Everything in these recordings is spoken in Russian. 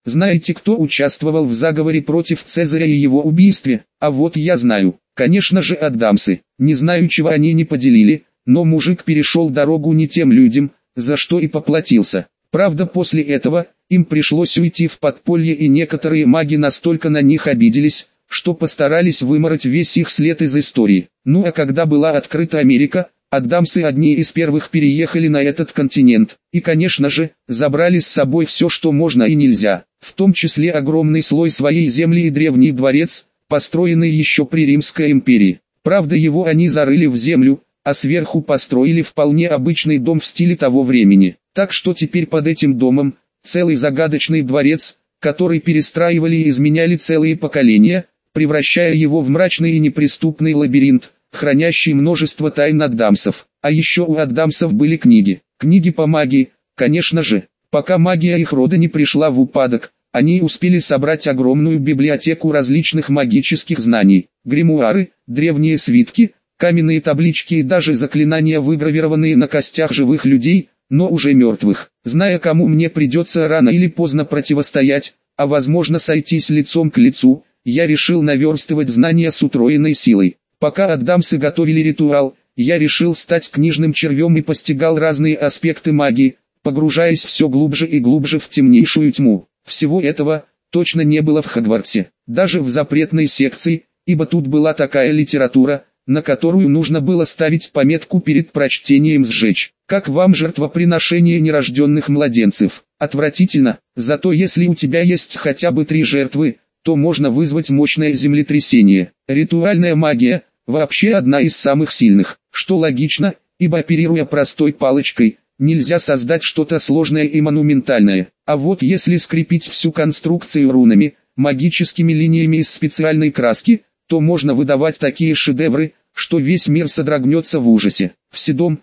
Знаете, кто участвовал в заговоре против Цезаря и его убийстве? А вот я знаю. Конечно же, Адамсы. Не знаю, чего они не поделили, но мужик перешел дорогу не тем людям, за что и поплатился. Правда, после этого им пришлось уйти в подполье, и некоторые маги настолько на них обиделись, что постарались вымороть весь их след из истории. Ну а когда была открыта Америка, Адамсы одни из первых переехали на этот континент, и, конечно же, забрали с собой все, что можно и нельзя, в том числе огромный слой своей земли и древний дворец, построенный еще при Римской империи. Правда, его они зарыли в землю, а сверху построили вполне обычный дом в стиле того времени. Так что теперь под этим домом целый загадочный дворец, который перестраивали и изменяли целые поколения, превращая его в мрачный и неприступный лабиринт, хранящий множество тайн Адамсов. А еще у Адамсов были книги. Книги по магии, конечно же. Пока магия их рода не пришла в упадок, они успели собрать огромную библиотеку различных магических знаний. Гримуары, древние свитки, каменные таблички и даже заклинания, выгравированные на костях живых людей, но уже мертвых. Зная, кому мне придется рано или поздно противостоять, а возможно сойтись лицом к лицу, я решил наверстывать знания с утроенной силой. Пока Адамсы готовили ритуал, я решил стать книжным червем и постигал разные аспекты магии, погружаясь все глубже и глубже в темнейшую тьму. Всего этого точно не было в Хогвартсе, даже в запретной секции, ибо тут была такая литература, на которую нужно было ставить пометку перед прочтением «сжечь». Как вам жертвоприношение нерожденных младенцев? Отвратительно, зато если у тебя есть хотя бы 3 жертвы, то можно вызвать мощное землетрясение. Ритуальная магия – вообще одна из самых сильных, что логично, ибо оперируя простой палочкой, нельзя создать что-то сложное и монументальное. А вот если скрепить всю конструкцию рунами, магическими линиями из специальной краски, то можно выдавать такие шедевры, что весь мир содрогнется в ужасе. В седом,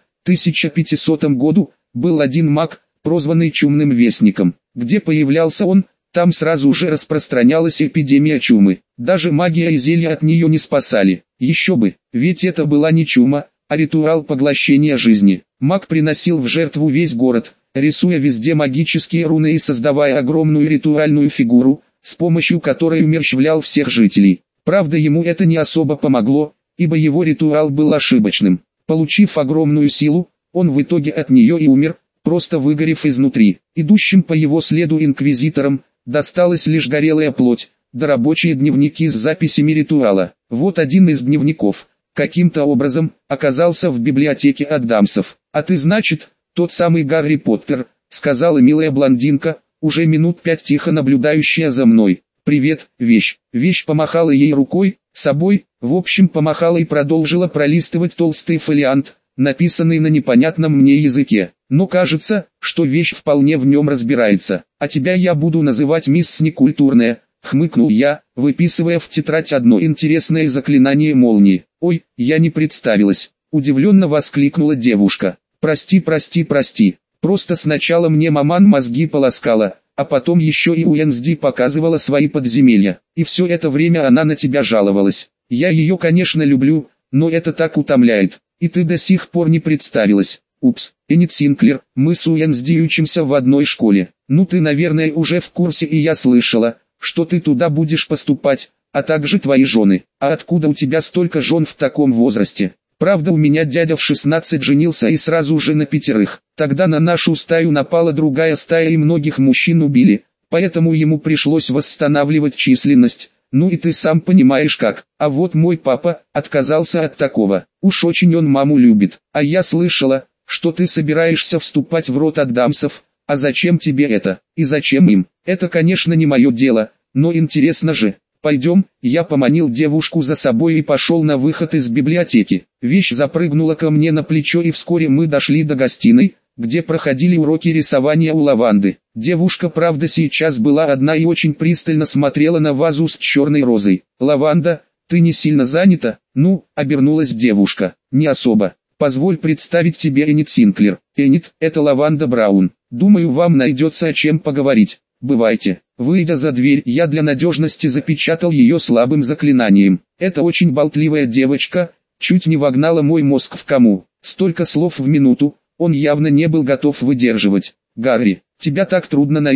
1500 году, был один маг, прозванный Чумным Вестником. Где появлялся он, там сразу же распространялась эпидемия чумы. Даже магия и зелья от нее не спасали. Еще бы, ведь это была не чума, а ритуал поглощения жизни. Маг приносил в жертву весь город, рисуя везде магические руны и создавая огромную ритуальную фигуру, с помощью которой умерщвлял всех жителей. Правда, ему это не особо помогло, ибо его ритуал был ошибочным. Получив огромную силу, он в итоге от нее и умер, просто выгорев изнутри. Идущим по его следу инквизиторам досталась лишь горелая плоть, да рабочие дневники с записями ритуала. Вот один из дневников, каким-то образом, оказался в библиотеке Адамсов. «А ты, значит, тот самый Гарри Поттер», — сказала милая блондинка, уже минут 5 тихо наблюдающая за мной. «Привет, вещь». Вещь помахала ей рукой, собой, в общем помахала и продолжила пролистывать толстый фолиант, написанный на непонятном мне языке. Но кажется, что вещь вполне в нем разбирается. «А тебя я буду называть мисс Некультурная», — хмыкнул я, выписывая в тетрадь одно интересное заклинание молнии. «Ой, я не представилась», — удивленно воскликнула девушка. «Прости, прости, прости. Просто сначала мне маман мозги полоскала, а потом еще и Уэнсди показывала свои подземелья. И все это время она на тебя жаловалась. Я ее, конечно, люблю, но это так утомляет. И ты до сих пор не представилась. Упс, Энит Синклер, мы с Уэнсди учимся в одной школе. Ну ты, наверное, уже в курсе, и я слышала, что ты туда будешь поступать, а также твои жены. А откуда у тебя столько жен в таком возрасте? Правда, у меня дядя в 16 женился и сразу же на 5. Тогда на нашу стаю напала другая стая и многих мужчин убили, поэтому ему пришлось восстанавливать численность. Ну и ты сам понимаешь как. А вот мой папа отказался от такого. Уж очень он маму любит. А я слышала, что ты собираешься вступать в род Адамсов. А зачем тебе это? И зачем им? Это, конечно, не мое дело, но интересно же. Пойдем, я поманил девушку за собой и пошел на выход из библиотеки. Вещь запрыгнула ко мне на плечо, и вскоре мы дошли до гостиной, где проходили уроки рисования у Лаванды. Девушка, правда, сейчас была одна и очень пристально смотрела на вазу с черной розой. «Лаванда, ты не сильно занята?» «Ну», — обернулась девушка, — «не особо. Позволь представить тебе Энит Синклер». «Энит, это Лаванда Браун. Думаю, вам найдется о чем поговорить. Бывайте». Выйдя за дверь, я для надежности запечатал ее слабым заклинанием. Эта очень болтливая девочка чуть не вогнала мой мозг в кому. Столько слов в минуту он явно не был готов выдерживать. «Гарри, тебя так трудно найти.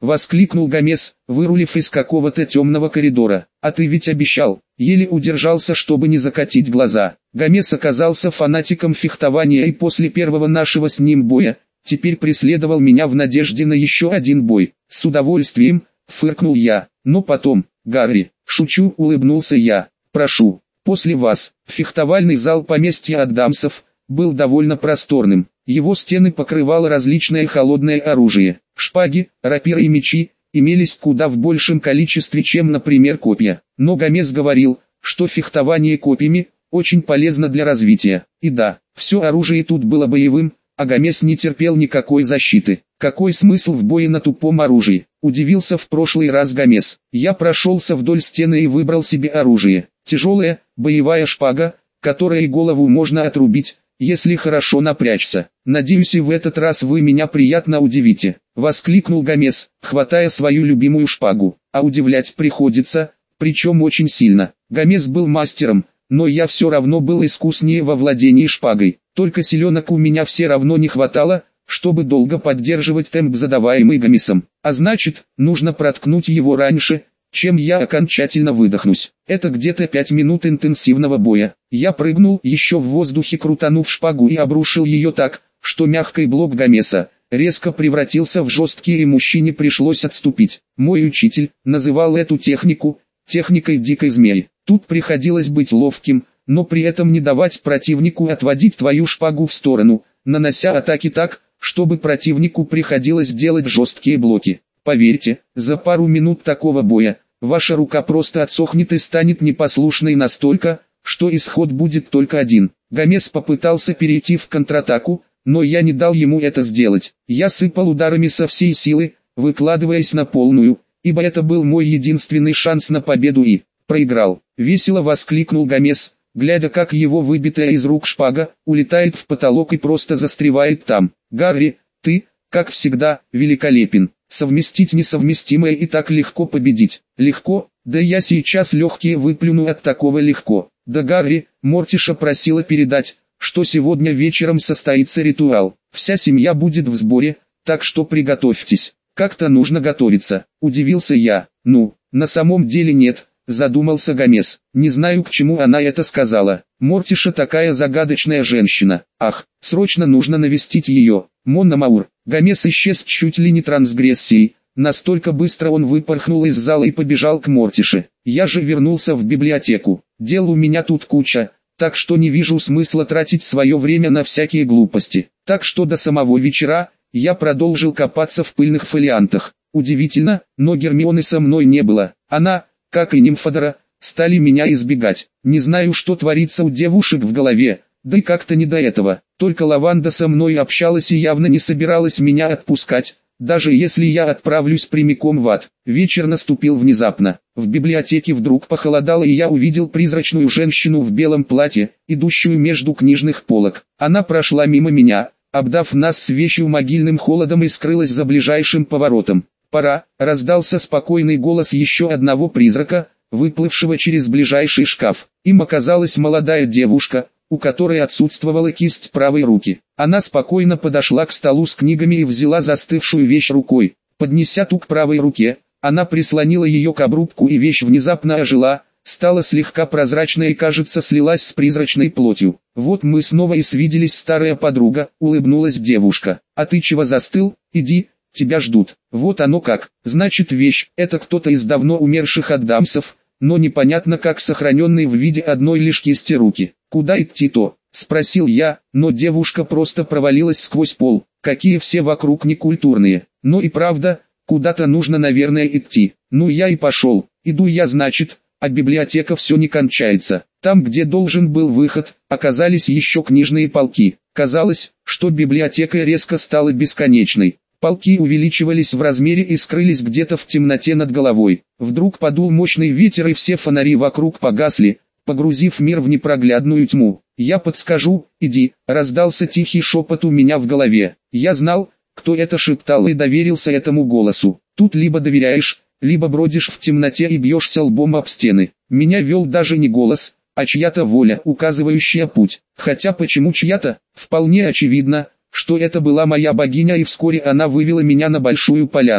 воскликнул Гомес, вырулив из какого-то темного коридора. «А ты ведь обещал!» Еле удержался, чтобы не закатить глаза. Гомес оказался фанатиком фехтования и после первого нашего с ним боя, теперь преследовал меня в надежде на еще один бой. «С удовольствием!» — фыркнул я. «Но потом, Гарри, шучу!» — улыбнулся я. «Прошу, после вас». Фехтовальный зал поместья Адамсов был довольно просторным. Его стены покрывало различное холодное оружие. Шпаги, рапиры и мечи имелись куда в большем количестве, чем, например, копья. Но Гомес говорил, что фехтование копьями очень полезно для развития. И да, все оружие тут было боевым, а Гомес не терпел никакой защиты. Какой смысл в бое на тупом оружии? Удивился в прошлый раз Гомес. Я прошелся вдоль стены и выбрал себе оружие. Тяжелая, боевая шпага, которой голову можно отрубить, если хорошо напрячься. «Надеюсь, и в этот раз вы меня приятно удивите», — воскликнул Гомес, хватая свою любимую шпагу. «А удивлять приходится, причем очень сильно». Гомес был мастером, но я все равно был искуснее во владении шпагой. Только силенок у меня все равно не хватало, чтобы долго поддерживать темп, задаваемый Гомесом. А значит, нужно проткнуть его раньше, чем я окончательно выдохнусь. Это где-то 5 минут интенсивного боя. Я прыгнул еще в воздухе, крутанув шпагу, и обрушил ее так, что мягкий блок Гомеса резко превратился в жесткий, и мужчине пришлось отступить. Мой учитель называл эту технику техникой дикой змеи. Тут приходилось быть ловким, но при этом не давать противнику отводить твою шпагу в сторону, нанося атаки так, чтобы противнику приходилось делать жесткие блоки. Поверьте, за пару минут такого боя ваша рука просто отсохнет и станет непослушной настолько, что исход будет только один. Гомес попытался перейти в контратаку, но я не дал ему это сделать. Я сыпал ударами со всей силы, выкладываясь на полную, ибо это был мой единственный шанс на победу, и проиграл. Весело воскликнул Гомес, глядя, как его выбитая из рук шпага улетает в потолок и просто застревает там. «Гарри, ты, как всегда, великолепен. Совместить несовместимое и так легко победить». «Легко? Да я сейчас легкие выплюну от такого легко». «Да, Гарри, Мортиша просила передать, что сегодня вечером состоится ритуал. Вся семья будет в сборе, так что приготовьтесь». «Как-то нужно готовиться», — удивился я. «Ну, на самом деле нет», — задумался Гомес. «Не знаю, к чему она это сказала. Мортиша такая загадочная женщина. Ах, срочно нужно навестить ее». «Монна Маур». Гомес исчез чуть ли не трансгрессией. Настолько быстро он выпорхнул из зала и побежал к Мортише. Я же вернулся в библиотеку. Дел у меня тут куча, так что не вижу смысла тратить свое время на всякие глупости. Так что до самого вечера я продолжил копаться в пыльных фолиантах. Удивительно, но Гермионы со мной не было. Она, как и Нимфодора, стали меня избегать. Не знаю, что творится у девушек в голове, да и как-то не до этого. Только Лаванда со мной общалась и явно не собиралась меня отпускать, даже если я отправлюсь прямиком в ад. Вечер наступил внезапно. В библиотеке вдруг похолодало, и я увидел призрачную женщину в белом платье, идущую между книжных полок. Она прошла мимо меня, обдав нас свежим могильным холодом, и скрылась за ближайшим поворотом. «Пора», — раздался спокойный голос еще одного призрака, выплывшего через ближайший шкаф. Им оказалась молодая девушка, у которой отсутствовала кисть правой руки. Она спокойно подошла к столу с книгами и взяла застывшую вещь рукой. Поднеся ту к правой руке, она прислонила ее к обрубку, и вещь внезапно ожила, стала слегка прозрачной и, кажется, слилась с призрачной плотью. «Вот мы снова и свиделись, старая подруга», — улыбнулась девушка. «А ты чего застыл? Иди, тебя ждут». «Вот оно как, значит, вещь — это кто-то из давно умерших Адамсов, но непонятно как сохраненный в виде одной лишь кисти руки. Куда идти-то?» — спросил я, но девушка просто провалилась сквозь пол. Какие все вокруг некультурные. Но и правда, куда-то нужно, наверное, идти. Ну я и пошел. Иду я, значит, а библиотека все не кончается. Там, где должен был выход, оказались еще книжные полки. Казалось, что библиотека резко стала бесконечной. Полки увеличивались в размере и скрылись где-то в темноте над головой. Вдруг подул мощный ветер, и все фонари вокруг погасли, погрузив мир в непроглядную тьму. «Я подскажу, иди», — раздался тихий шепот у меня в голове. Я знал, кто это шептал, и доверился этому голосу. Тут либо доверяешь, либо бродишь в темноте и бьешься лбом об стены. Меня вел даже не голос, а чья-то воля, указывающая путь. Хотя почему чья-то? Вполне очевидно, что это была моя богиня, и вскоре она вывела меня на большую поляну.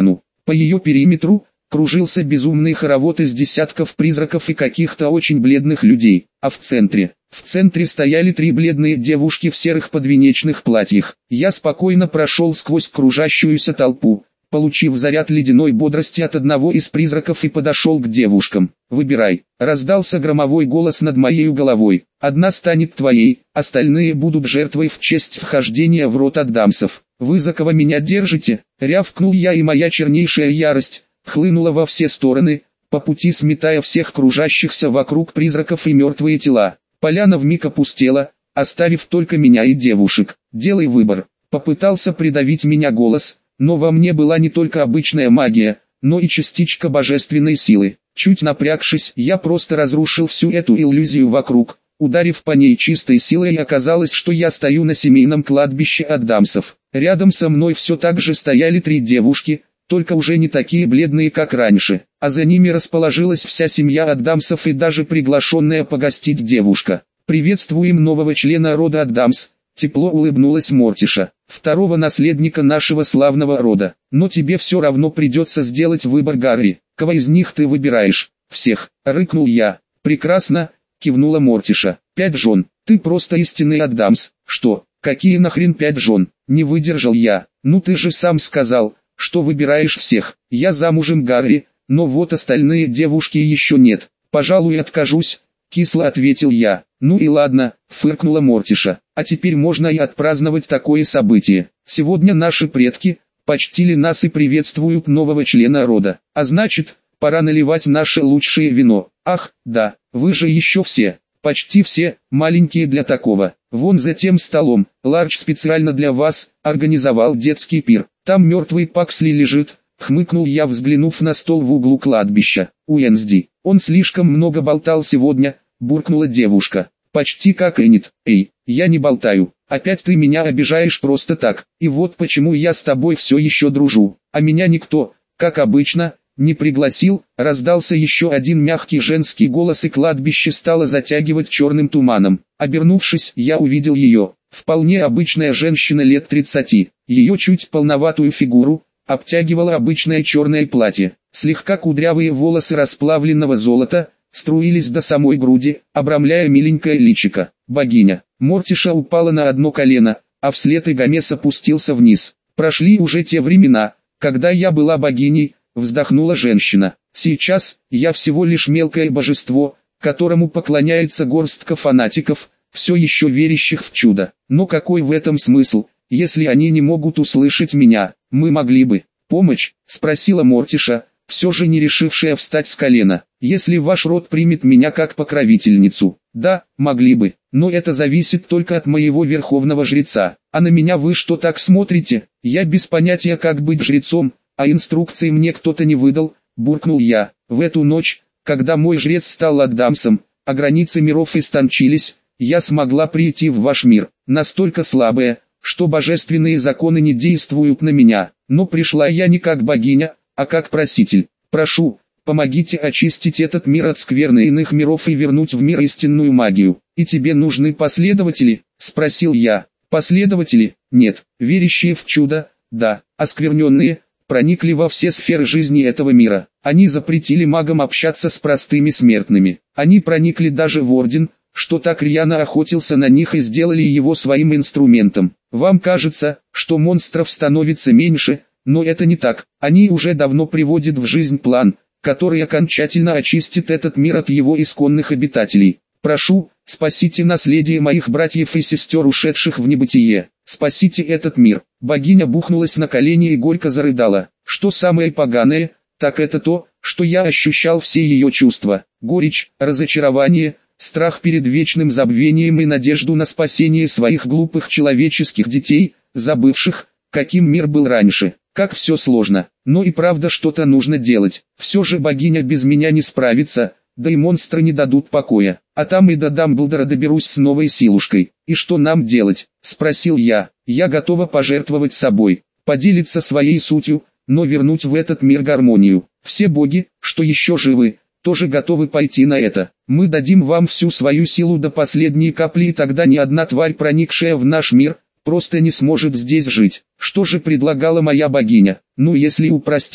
По ее периметру кружился безумный хоровод из десятков призраков и каких-то очень бледных людей, а в центре стояли 3 бледные девушки в серых подвенечных платьях. Я спокойно прошел сквозь кружащуюся толпу, получив заряд ледяной бодрости от одного из призраков и подошел к девушкам. «Выбирай», — раздался громовой голос над моей головой. «Одна станет твоей, остальные будут жертвой в честь вхождения в род Аддамсов. Вы за кого меня держите?» — рявкнул я, и моя чернейшая ярость хлынула во все стороны, по пути сметая всех кружащихся вокруг призраков и мертвые тела. Поляна вмиг опустела, оставив только меня и девушек. «Делай выбор», — попытался придавить меня голос, но во мне была не только обычная магия, но и частичка божественной силы. Чуть напрягшись, я просто разрушил всю эту иллюзию вокруг, ударив по ней чистой силой, и оказалось, что я стою на семейном кладбище Аддамсов. Рядом со мной все так же стояли 3 девушки, только уже не такие бледные, как раньше, а за ними расположилась вся семья Аддамсов и даже приглашенная погостить девушка. «Приветствуем нового члена рода Аддамс», — тепло улыбнулась Мортиша, «второго наследника нашего славного рода. Но тебе все равно придется сделать выбор, Гарри. Кого из них ты выбираешь?» «Всех», — рыкнул я. «Прекрасно», — кивнула Мортиша. «5 жен. Ты просто истинный Аддамс». «Что? Какие нахрен 5 жен?» — не выдержал я. «Ну ты же сам сказал, что выбираешь всех». «Я замужем, Гарри, но вот остальные девушки еще нет. Пожалуй, откажусь», — кисло ответил я. «Ну и ладно», — фыркнула Мортиша. «А теперь можно и отпраздновать такое событие. Сегодня наши предки почтили нас и приветствуют нового члена рода. А значит, пора наливать наше лучшее вино. Ах, да, вы же еще все, почти все, маленькие для такого. Вон за тем столом, Лардж специально для вас организовал детский пир. Там мертвый Паксли лежит», — хмыкнул я, взглянув на стол в углу кладбища. «Уэнсди, он слишком много болтал сегодня», — буркнула девушка. «Почти как Энит». «Эй, я не болтаю. Опять ты меня обижаешь просто так. И вот почему я с тобой все еще дружу. А меня никто, как обычно, не пригласил». Раздался еще один мягкий женский голос, и кладбище стало затягивать черным туманом. Обернувшись, я увидел ее. Вполне обычная женщина лет 30. Ее чуть полноватую фигуру обтягивало обычное черное платье. Слегка кудрявые волосы расплавленного золота струились до самой груди, обрамляя миленькое личико. «Богиня». Мортиша упала на одно колено, а вслед и Гомес опустился вниз. «Прошли уже те времена, когда я была богиней», — вздохнула женщина. «Сейчас я всего лишь мелкое божество, которому поклоняется горстка фанатиков, все еще верящих в чудо. Но какой в этом смысл, если они не могут услышать меня? Мы могли бы помочь?» — спросила Мортиша, все же не решившая встать с колена. «Если ваш род примет меня как покровительницу». «Да, могли бы, но это зависит только от моего верховного жреца. А на меня вы что так смотрите? Я без понятия, как быть жрецом, а инструкции мне кто-то не выдал», — буркнул я. «В эту ночь, когда мой жрец стал Аддамсом, а границы миров истончились, я смогла прийти в ваш мир, настолько слабая, что божественные законы не действуют на меня. Но пришла я не как богиня, а как проситель. Прошу, помогите очистить этот мир от скверны иных миров и вернуть в мир истинную магию. И тебе нужны последователи?» — спросил я. «Последователи? Нет. Верящие в чудо? Да. Оскверненные проникли во все сферы жизни этого мира. Они запретили магам общаться с простыми смертными. Они проникли даже в Орден, что так рьяно охотился на них, и сделали его своим инструментом. Вам кажется, что монстров становится меньше, но это не так. Они уже давно приводят в жизнь план, который окончательно очистит этот мир от его исконных обитателей. Прошу, спасите наследие моих братьев и сестер, ушедших в небытие. Спасите этот мир». Богиня бухнулась на колени и горько зарыдала. Что самое поганое, так это то, что я ощущал все ее чувства. Горечь, разочарование, страх перед вечным забвением и надежду на спасение своих глупых человеческих детей, забывших, каким мир был раньше. Как все сложно, но и правда что-то нужно делать. Все же богиня без меня не справится, да и монстры не дадут покоя. А там и до Дамблдора доберусь с новой силушкой. «И что нам делать?» — спросил я. «Я готова пожертвовать собой, поделиться своей сутью, но вернуть в этот мир гармонию. Все боги, что еще живы, тоже готовы пойти на это. Мы дадим вам всю свою силу до последней капли, и тогда ни одна тварь, проникшая в наш мир, просто не сможет здесь жить». Что же предлагала моя богиня? Ну, если упростить,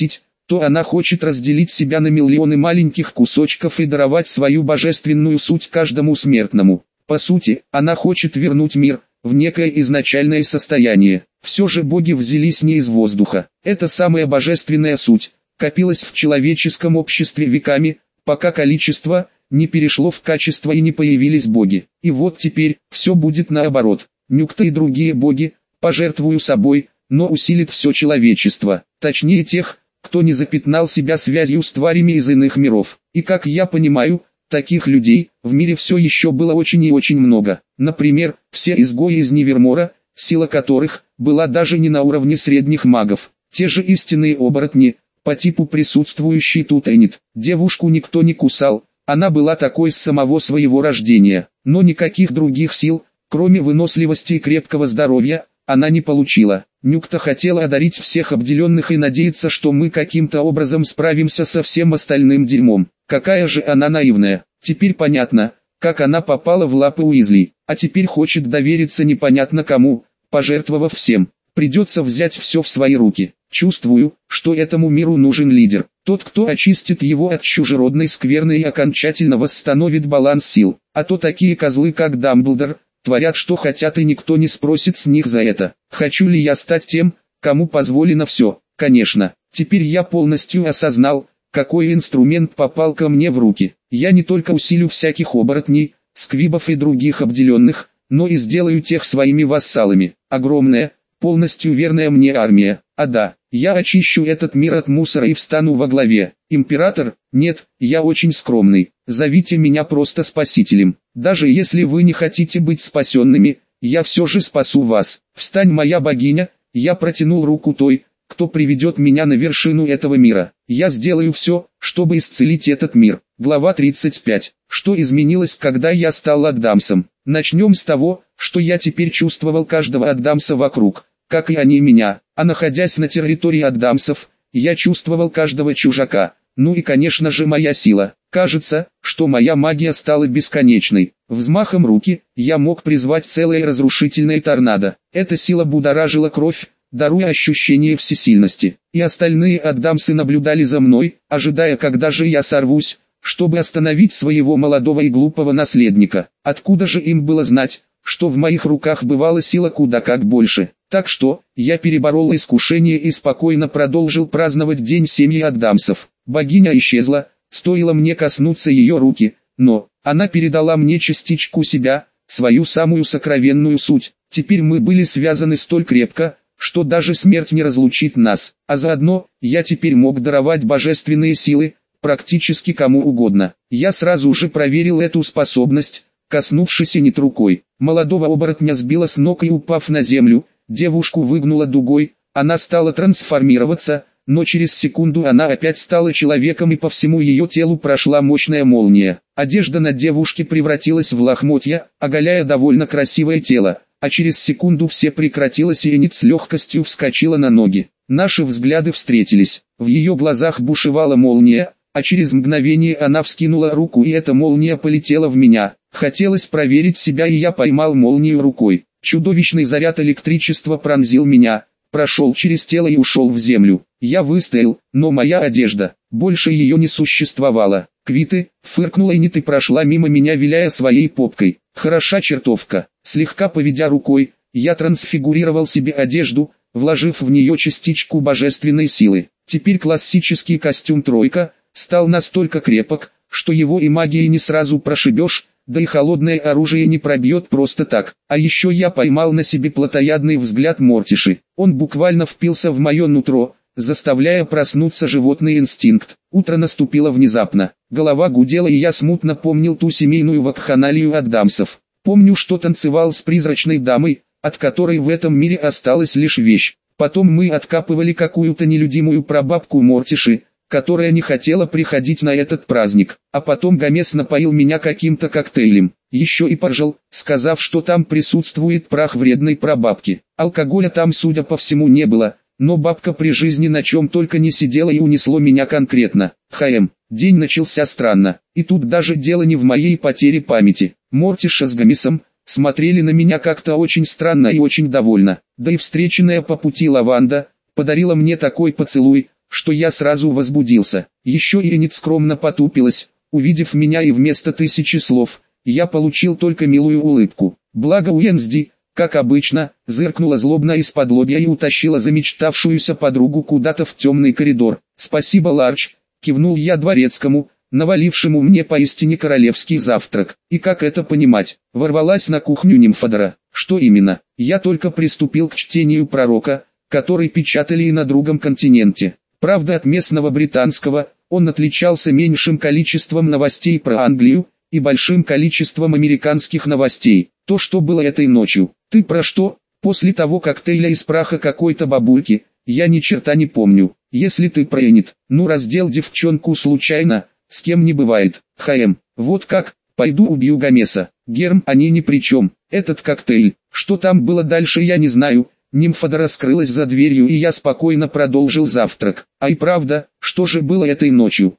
то она хочет разделить себя на миллионы маленьких кусочков и даровать свою божественную суть каждому смертному. По сути, она хочет вернуть мир в некое изначальное состояние. Все же боги взялись не из воздуха. Эта самая божественная суть копилась в человеческом обществе веками, пока количество не перешло в качество и не появились боги. И вот теперь все будет наоборот. Нюкта и другие боги пожертвуют собой, но усилит все человечество, точнее тех, кто не запятнал себя связью с тварями из иных миров. И как я понимаю, таких людей в мире все еще было очень и очень много. Например, все изгои из Невермора, сила которых была даже не на уровне средних магов. Те же истинные оборотни, по типу присутствующей тут Энит. Девушку никто не кусал, она была такой с самого своего рождения. Но никаких других сил, кроме выносливости и крепкого здоровья, она не получила. Нюкта хотела одарить всех обделенных и надеяться, что мы каким-то образом справимся со всем остальным дерьмом. Какая же она наивная. Теперь понятно, как она попала в лапы Уизли. А теперь хочет довериться непонятно кому, пожертвовав всем. Придется взять все в свои руки. Чувствую, что этому миру нужен лидер. Тот, кто очистит его от чужеродной скверны и окончательно восстановит баланс сил. А то такие козлы, как Дамблдор, творят что хотят и никто не спросит с них за это. Хочу ли я стать тем, кому позволено все? Конечно. Теперь я полностью осознал, какой инструмент попал ко мне в руки. Я не только усилю всяких оборотней, сквибов и других обделенных, но и сделаю тех своими вассалами. Огромная, полностью верная мне армия. А да, я очищу этот мир от мусора и встану во главе. Император? Нет, я очень скромный. Зовите меня просто спасителем. Даже если вы не хотите быть спасенными, я все же спасу вас. Встань, моя богиня. Я протянул руку той, кто приведет меня на вершину этого мира. Я сделаю все, чтобы исцелить этот мир. Глава 35. Что изменилось, когда я стал Аддамсом? Начнем с того, что я теперь чувствовал каждого Аддамса вокруг, как и они меня. А находясь на территории Аддамсов, я чувствовал каждого чужака. Ну и конечно же моя сила. Кажется, что моя магия стала бесконечной. Взмахом руки, я мог призвать целое разрушительное торнадо. Эта сила будоражила кровь, даруя ощущение всесильности. И остальные Аддамсы наблюдали за мной, ожидая, когда же я сорвусь, чтобы остановить своего молодого и глупого наследника. Откуда же им было знать, что в моих руках бывала сила куда как больше? Так что, я переборол искушение и спокойно продолжил праздновать День семьи Аддамсов. Богиня исчезла, стоило мне коснуться ее руки, но она передала мне частичку себя, свою самую сокровенную суть. Теперь мы были связаны столь крепко, что даже смерть не разлучит нас. А заодно, я теперь мог даровать божественные силы, практически кому угодно. Я сразу же проверил эту способность, коснувшись Энит рукой. Молодого оборотня сбила с ног и, упав на землю, девушку выгнула дугой, она стала трансформироваться, но через секунду она опять стала человеком и по всему ее телу прошла мощная молния. Одежда на девушке превратилась в лохмотья, оголяя довольно красивое тело, а через секунду все прекратилось и Энит с легкостью вскочила на ноги. Наши взгляды встретились, в ее глазах бушевала молния, а через мгновение она вскинула руку и эта молния полетела в меня. Хотелось проверить себя и я поймал молнию рукой. Чудовищный заряд электричества пронзил меня, прошел через тело и ушел в землю. Я выстоял, но моя одежда, больше ее не существовало. Квиты, фыркнула Энит и прошла мимо меня, виляя своей попкой. Хороша чертовка. Слегка поведя рукой, я трансфигурировал себе одежду, вложив в нее частичку божественной силы. Теперь классический костюм тройка стал настолько крепок, что его и магией не сразу прошибешь, да и холодное оружие не пробьет просто так. А еще я поймал на себе плотоядный взгляд Мортиши. Он буквально впился в мое нутро, заставляя проснуться животный инстинкт. Утро наступило внезапно. Голова гудела и я смутно помнил ту семейную вакханалию Аддамсов. Помню, что танцевал с призрачной дамой, от которой в этом мире осталась лишь вещь. Потом мы откапывали какую-то нелюдимую прабабку Мортиши, которая не хотела приходить на этот праздник. А потом Гомес напоил меня каким-то коктейлем. Еще и поржал, сказав, что там присутствует прах вредной прабабки. Алкоголя там, судя по всему, не было, но бабка при жизни на чем только не сидела и унесло меня конкретно. День начался странно, и тут даже дело не в моей потере памяти. Мортиша с Гомесом смотрели на меня как-то очень странно и очень довольно. Да и встреченная по пути лаванда подарила мне такой поцелуй, что я сразу возбудился. Еще и Энит скромно потупилась, увидев меня, и вместо 1000 слов, я получил только милую улыбку. Благо Уэнсди, как обычно, зыркнула злобно из-под лобья и утащила замечтавшуюся подругу куда-то в темный коридор. «Спасибо, Ларч», — кивнул я дворецкому, навалившему мне поистине королевский завтрак. И как это понимать? Ворвалась на кухню Нимфодора. Что именно? Я только приступил к чтению пророка, который печатали и на другом континенте. Правда, от местного британского, он отличался меньшим количеством новостей про Англию и большим количеством американских новостей. То, что было этой ночью. Ты про что? После того коктейля из праха какой-то бабульки, я ни черта не помню. Если ты про Энит, ну раздел девчонку случайно, с кем не бывает. Вот как, пойду убью Гомеса. Герм, они ни при чем. Этот коктейль, что там было дальше, я не знаю. Нимфодора скрылась за дверью, и я спокойно продолжил завтрак. А и правда, что же было этой ночью?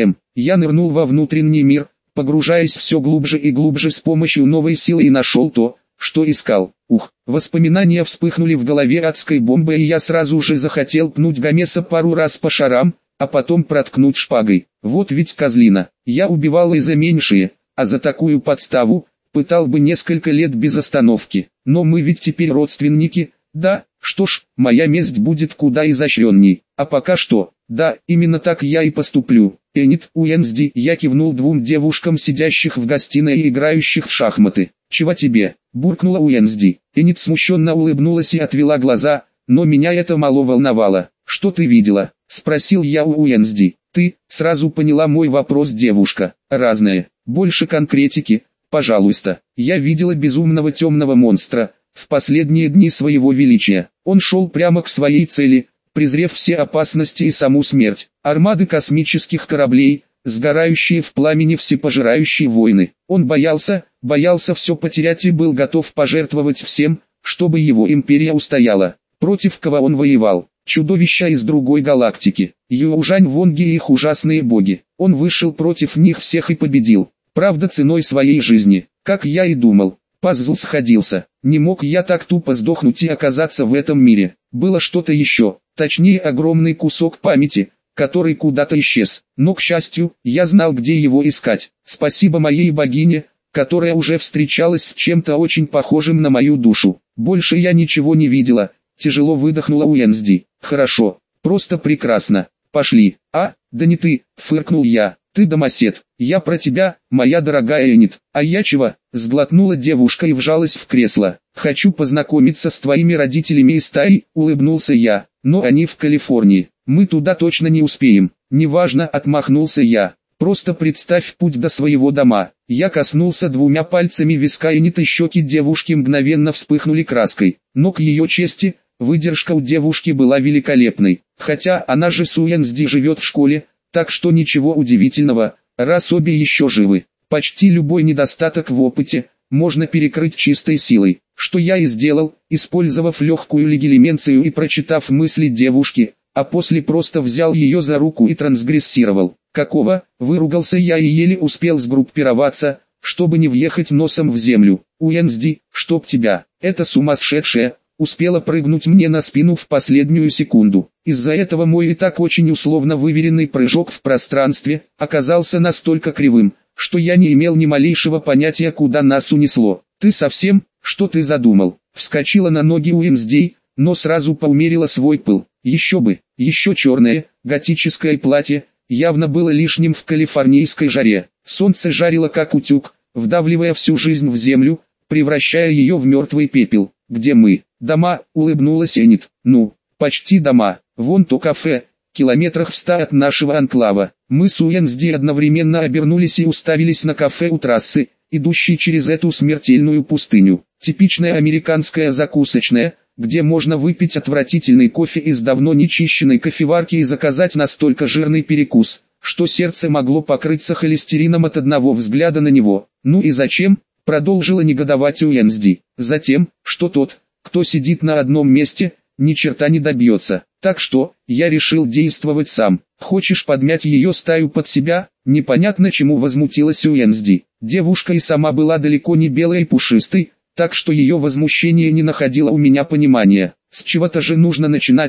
Я нырнул во внутренний мир, погружаясь все глубже и глубже с помощью новой силы, и нашел то, что искал. Воспоминания вспыхнули в голове адской бомбой, и я сразу же захотел пнуть Гомеса пару раз по шарам, а потом проткнуть шпагой. Вот ведь козлина, я убивал и за меньшие, а за такую подставу, пытал бы несколько лет без остановки. Но мы ведь теперь родственники, да? Что ж, моя месть будет куда изощренней. А пока что, да, именно так я и поступлю. Энит, Уэнсди, я кивнул двум девушкам, сидящих в гостиной и играющих в шахматы. «Чего тебе?» – буркнула Уэнсди. Энит смущенно улыбнулась и отвела глаза, но меня это мало волновало. «Что ты видела?» – спросил я у Уэнсди. «Ты?» – сразу поняла мой вопрос девушка. «Разное. Больше конкретики, пожалуйста». Я видела безумного темного монстра в последние дни своего величия. Он шел прямо к своей цели, презрев все опасности и саму смерть. Армады космических кораблей, сгорающие в пламени всепожирающие войны. Он боялся все потерять и был готов пожертвовать всем, чтобы его империя устояла. Против кого он воевал? Чудовища из другой галактики. Южань Вонги и их ужасные боги. Он вышел против них всех и победил. Правда, ценой своей жизни. Как я и думал. Пазл сходился. Не мог я так тупо сдохнуть и оказаться в этом мире. Было что-то еще, точнее огромный кусок памяти, который куда-то исчез. Но, к счастью, я знал, где его искать. Спасибо моей богине, которая уже встречалась с чем-то очень похожим на мою душу. Больше я ничего не видела. Тяжело выдохнула Уэнсди. Хорошо, просто прекрасно. Пошли. Да не ты, фыркнул я. Ты домосед. Я про тебя, моя дорогая Энит. А я чего? Сглотнула девушка и вжалась в кресло. Хочу познакомиться с твоими родителями из Таи, улыбнулся я. Но они в Калифорнии. Мы туда точно не успеем. Неважно, отмахнулся я. Просто представь путь до своего дома. Я коснулся двумя пальцами виска Энит, и щеки девушки мгновенно вспыхнули краской. Но к ее чести, выдержка у девушки была великолепной. Хотя она же с Уэнсди живет в школе, так что ничего удивительного, раз обе еще живы. Почти любой недостаток в опыте можно перекрыть чистой силой, что я и сделал, использовав легкую легилименцию и прочитав мысли девушки, а после просто взял ее за руку и трансгрессировал. «Какого?» – выругался я и еле успел сгруппироваться, чтобы не въехать носом в землю. «Уэнсди, чтоб тебя, это сумасшедшая!» успела прыгнуть мне на спину в последнюю секунду. Из-за этого мой и так очень условно выверенный прыжок в пространстве оказался настолько кривым, что я не имел ни малейшего понятия, куда нас унесло. «Ты совсем? Что ты задумал?» Вскочила на ноги Уэнсди, но сразу поумерила свой пыл. Еще бы, еще черное, готическое платье, явно было лишним в калифорнийской жаре. Солнце жарило как утюг, вдавливая всю жизнь в землю, превращая ее в мертвый пепел. «Где мы?» «Дома», — улыбнулась Энит. «Ну, почти дома. Вон то кафе, километрах в 100 от нашего анклава». Мы с Уэнсди одновременно обернулись и уставились на кафе у трассы, идущей через эту смертельную пустыню. Типичная американская закусочная, где можно выпить отвратительный кофе из давно нечищенной кофеварки и заказать настолько жирный перекус, что сердце могло покрыться холестерином от одного взгляда на него. «Ну и зачем?» — продолжила негодовать Уэнсди. «Затем, что тот, кто сидит на одном месте, ни черта не добьется. Так что, я решил действовать сам. Хочешь подмять ее стаю под себя?» Непонятно чему возмутилась Уэнсди. Девушка и сама была далеко не белой и пушистой, так что ее возмущение не находило у меня понимания. «С чего-то же нужно начинать», —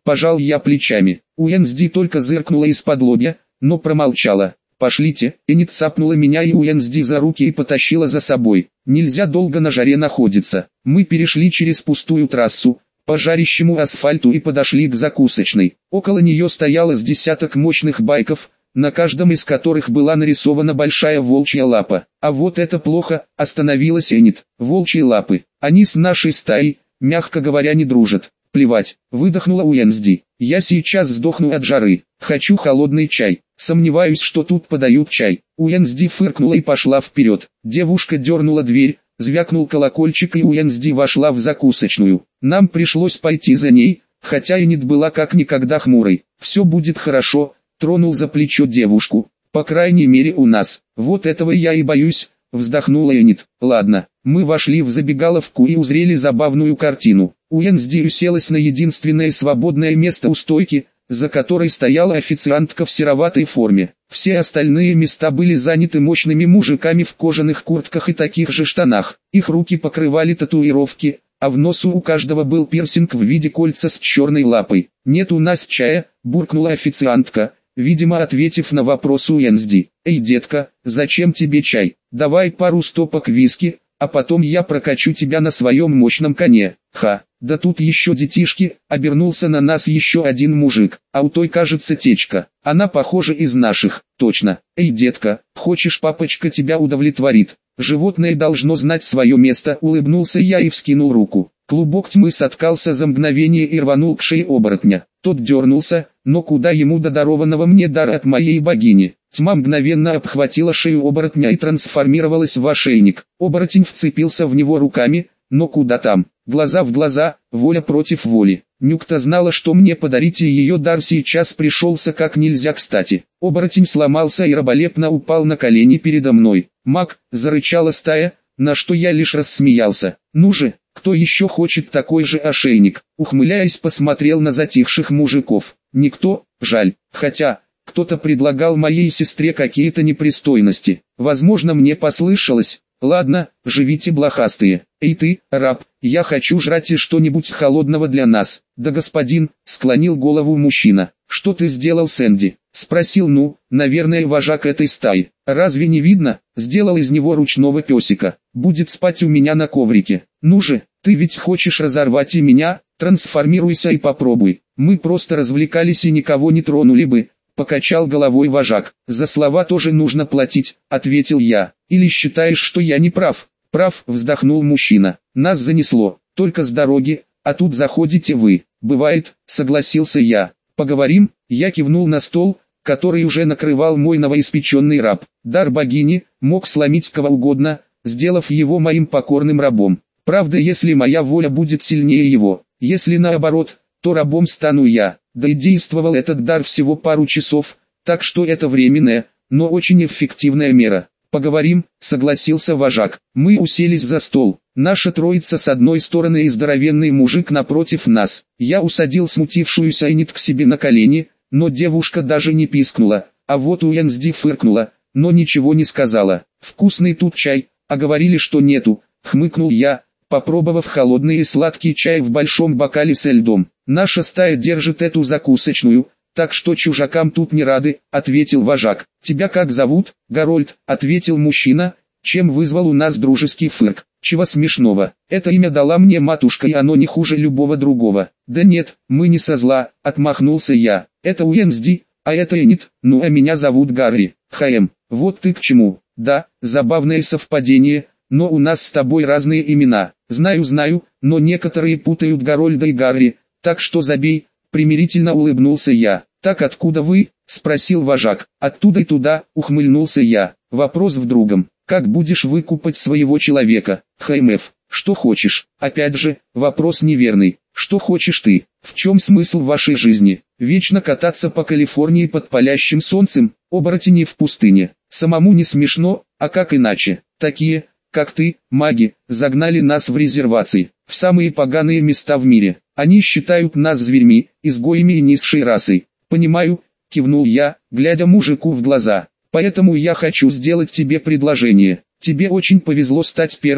пожал я плечами. Уэнсди только зыркнула из-под лобья, но промолчала. «Пошлите», Энит цапнула меня и Уэнсди за руки и потащила за собой. Нельзя долго на жаре находиться. Мы перешли через пустую трассу, по жарящему асфальту и подошли к закусочной. Около нее стояло с десяток мощных байков, на каждом из которых была нарисована большая волчья лапа. А вот это плохо, остановилась Энит. Волчьи лапы. Они с нашей стаей, мягко говоря, не дружат. Плевать, выдохнула Уэнсди. Я сейчас сдохну от жары. Хочу холодный чай. Сомневаюсь, что тут подают чай. Уэнсди фыркнула и пошла вперед. Девушка дернула дверь, звякнул колокольчик и Уэнсди вошла в закусочную. Нам пришлось пойти за ней, хотя Энит была как никогда хмурой. «Все будет хорошо», тронул за плечо девушку. «По крайней мере у нас. Вот этого я и боюсь», вздохнула Энит. «Ладно». Мы вошли в забегаловку и узрели забавную картину. Уэнсди уселась на единственное свободное место у стойки, за которой стояла официантка в сероватой форме. Все остальные места были заняты мощными мужиками в кожаных куртках и таких же штанах. Их руки покрывали татуировки, а в носу у каждого был пирсинг в виде кольца с черной лапой. «Нет у нас чая», буркнула официантка, видимо ответив на вопрос Уэнсди. «Эй, детка, зачем тебе чай? Давай пару стопок виски, а потом я прокачу тебя на своем мощном коне». «Ха, да тут еще детишки», обернулся на нас еще один мужик, а у той кажется течка. Она похожа из наших, точно. «Эй, детка, хочешь папочка тебя удовлетворит? Животное должно знать свое место», улыбнулся я и вскинул руку. Клубок тьмы соткался за мгновение и рванул к шее оборотня. Тот дернулся, но куда ему до дарованного мне дара от моей богини. Тьма мгновенно обхватила шею оборотня и трансформировалась в ошейник. Оборотень вцепился в него руками, но куда там, глаза в глаза, воля против воли. Нюкта знала, что мне подарить, и ее дар сейчас пришелся как нельзя кстати. Оборотень сломался и раболепно упал на колени передо мной. «Маг!» — зарычала стая, на что я лишь рассмеялся. «Ну же, кто еще хочет такой же ошейник?» Ухмыляясь, посмотрел на затихших мужиков. «Никто, жаль, хотя...» Кто-то предлагал моей сестре какие-то непристойности. Возможно, мне послышалось. Ладно, живите блохастые. Эй ты, раб, я хочу жрать и что-нибудь холодного для нас. Да господин, склонил голову мужчина. Что ты сделал с Энди? Спросил, наверное, вожак этой стаи. Разве не видно? Сделал из него ручного песика. Будет спать у меня на коврике. Ну же, ты ведь хочешь разорвать и меня? Трансформируйся и попробуй. Мы просто развлекались и никого не тронули бы. Покачал головой вожак. «За слова тоже нужно платить», — ответил я. «Или считаешь, что я не прав?» «Прав», — вздохнул мужчина. «Нас занесло, только с дороги, а тут заходите вы». «Бывает», — согласился я. «Поговорим?» Я кивнул на стол, который уже накрывал мой новоиспеченный раб. Дар богини мог сломить кого угодно, сделав его моим покорным рабом. Правда, если моя воля будет сильнее его, если наоборот, то рабом стану я. Да и действовал этот дар всего пару часов, так что это временная, но очень эффективная мера. «Поговорим», — согласился вожак. Мы уселись за стол. Наша троица с одной стороны и здоровенный мужик напротив нас. Я усадил смутившуюся Энит к себе на колени, но девушка даже не пискнула, а вот Уэнсди фыркнула, но ничего не сказала. «Вкусный тут чай, а говорили, что нету», — хмыкнул я, попробовав холодный и сладкий чай в большом бокале со льдом. «Наша стая держит эту закусочную, так что чужакам тут не рады», — ответил вожак. «Тебя как зовут?» «Гарольд», — ответил мужчина, чем вызвал у нас дружеский фырк. «Чего смешного? Это имя дала мне матушка, и оно не хуже любого другого». «Да нет, мы не со зла», — отмахнулся я. «Это Уэнсди, а это Энит, а меня зовут Гарри». Вот ты к чему. Да, забавное совпадение, но у нас с тобой разные имена». «Знаю, но некоторые путают Гарольда и Гарри, так что забей», — примирительно улыбнулся я. «Так откуда вы?» — спросил вожак. «Оттуда и туда», — ухмыльнулся я. «Вопрос в другом. Как будешь выкупать своего человека?» «Что хочешь?» «Опять же, вопрос неверный. Что хочешь ты? В чем смысл вашей жизни? Вечно кататься по Калифорнии под палящим солнцем, оборотни в пустыне. Самому не смешно, а как иначе? Такие, как ты, маги, загнали нас в резервации, в самые поганые места в мире. Они считают нас зверьми, изгоями и низшей расой». «Понимаю», — кивнул я, глядя мужику в глаза. «Поэтому я хочу сделать тебе предложение. Тебе очень повезло стать первым,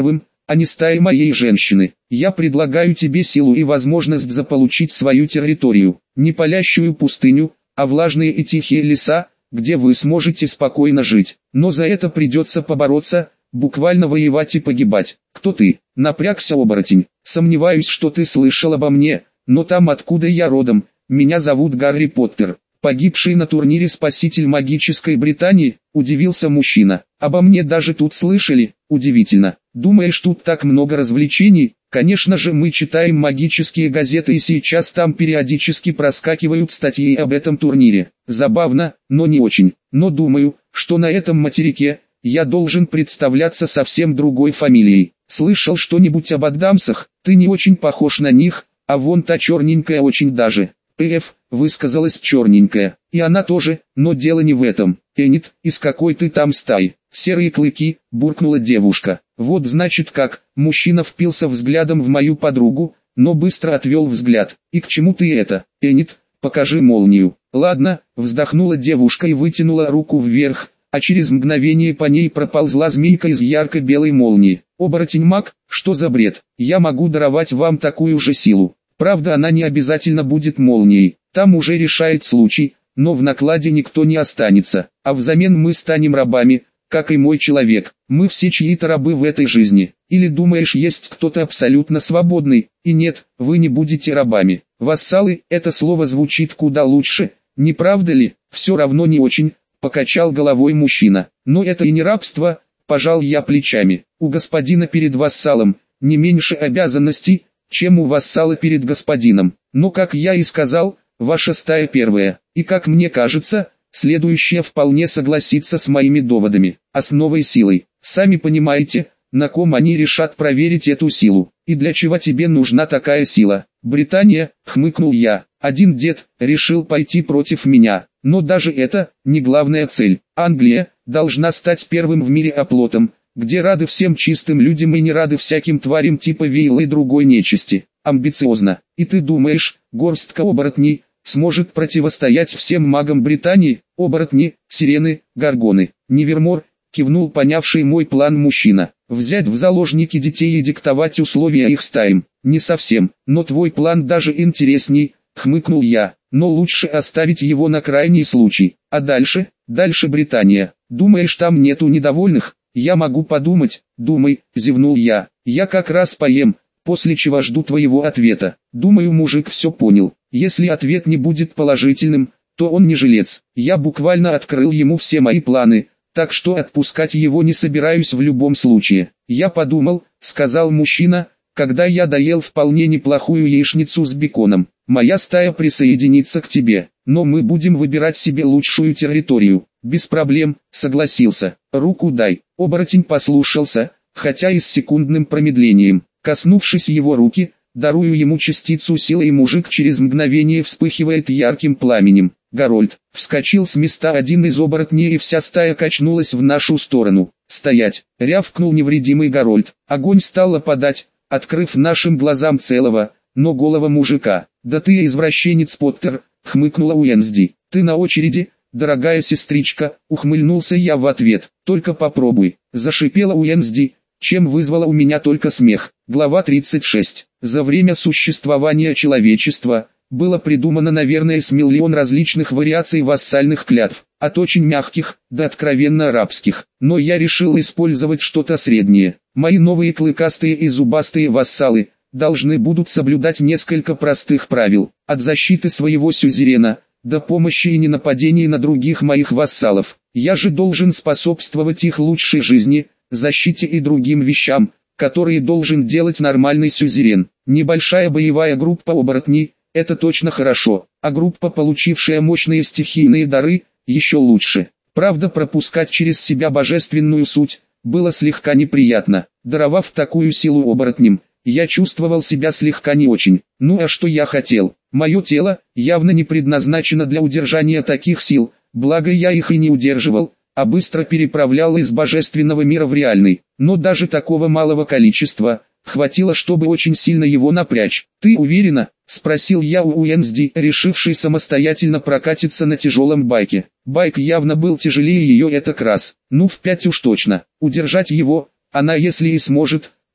а не стая моей женщины. Я предлагаю тебе силу и возможность заполучить свою территорию, не палящую пустыню, а влажные и тихие леса, где вы сможете спокойно жить. Но за это придется побороться, буквально воевать и погибать. Кто ты? Напрягся оборотень. Сомневаюсь, что ты слышал обо мне, но там, откуда я родом, меня зовут Гарри Поттер. Погибший на турнире спаситель магической Британии, удивился мужчина. Обо мне даже тут слышали, удивительно. Думаешь, тут так много развлечений? Конечно же, мы читаем магические газеты, и сейчас там периодически проскакивают статьи об этом турнире. Забавно, но не очень. Но думаю, что на этом материке я должен представляться совсем другой фамилией. Слышал что-нибудь об Адамсах? Ты не очень похож на них, а вон та черненькая очень даже. П.Ф. высказалась черненькая, и она тоже, но дело не в этом. Энит, из какой ты там стаи? Серые клыки, буркнула девушка. Вот значит как, мужчина впился взглядом в мою подругу, но быстро отвел взгляд. И к чему ты это? Энит, покажи молнию. Ладно, вздохнула девушка и вытянула руку вверх, а через мгновение по ней проползла змейка из ярко-белой молнии. Оборотень-маг, что за бред? Я могу даровать вам такую же силу. Правда, она не обязательно будет молнией, там уже решает случай, но в накладе никто не останется, а взамен мы станем рабами, как и мой человек. Мы все чьи-то рабы в этой жизни. Или думаешь, есть кто-то абсолютно свободный? И нет, вы не будете рабами. Вассалы, это слово звучит куда лучше, не правда ли? Все равно не очень, покачал головой мужчина. Но это и не рабство, пожал я плечами. У господина перед вассалом не меньше обязанностей, чем у вассала перед господином. Но, как я и сказал, ваша стая первая, и как мне кажется, следующая вполне согласится с моими доводами. Основой силой, сами понимаете, на ком они решат проверить эту силу, и для чего тебе нужна такая сила. Британия, хмыкнул я, один дед решил пойти против меня, но даже это не главная цель. Англия должна стать первым в мире оплотом, где рады всем чистым людям и не рады всяким тварям типа Вейла и другой нечисти. Амбициозно. И ты думаешь, горстка оборотней сможет противостоять всем магам Британии? Оборотни, сирены, горгоны. Невермор, кивнул понявший мой план мужчина. Взять в заложники детей и диктовать условия их стаям. Не совсем, но твой план даже интересней, хмыкнул я. Но лучше оставить его на крайний случай. А дальше? Дальше Британия. Думаешь, там нету недовольных? Я могу подумать. Думай, зевнул я. Я как раз поем, после чего жду твоего ответа. Думаю, мужик все понял. Если ответ не будет положительным, то он не жилец. Я буквально открыл ему все мои планы, так что отпускать его не собираюсь в любом случае. Я подумал, сказал мужчина, когда я доел вполне неплохую яичницу с беконом. Моя стая присоединится к тебе, но мы будем выбирать себе лучшую территорию. Без проблем, согласился. Руку дай. Оборотень послушался, хотя и с секундным промедлением. Коснувшись его руки, дарую ему частицу силы, и мужик через мгновение вспыхивает ярким пламенем. Гарольд вскочил с места один из оборотней, и вся стая качнулась в нашу сторону. «Стоять!» — рявкнул невредимый Гарольд. Огонь стал опадать, открыв нашим глазам целого, но голого мужика. «Да ты извращенец, Поттер!» — хмыкнула Уэнсди. «Ты на очереди, дорогая сестричка!» — ухмыльнулся я в ответ. «Только попробуй!» — зашипела Уэнсди, чем вызвала у меня только смех. Глава 36. За время существования человечества было придумано, наверное, с миллион различных вариаций вассальных клятв, от очень мягких до откровенно арабских. Но я решил использовать что-то среднее. Мои новые клыкастые и зубастые вассалы должны будут соблюдать несколько простых правил, от защиты своего сюзерена до помощи и ненападений на других моих вассалов. Я же должен способствовать их лучшей жизни, защите и другим вещам, которые должен делать нормальный сюзерен. Небольшая боевая группа оборотней – это точно хорошо, а группа, получившая мощные стихийные дары, еще лучше. Правда, пропускать через себя божественную суть было слегка неприятно. Даровав такую силу оборотням, я чувствовал себя слегка не очень. Ну а что я хотел? Мое тело явно не предназначено для удержания таких сил, благо я их и не удерживал, а быстро переправлял из божественного мира в реальный. Но даже такого малого количества хватило, чтобы очень сильно его напрячь. «Ты уверена?» — спросил я у Уэнсди, решившей самостоятельно прокатиться на тяжелом байке. Байк явно был тяжелее ее этак раз. Ну в 5 уж точно. Удержать его она если и сможет,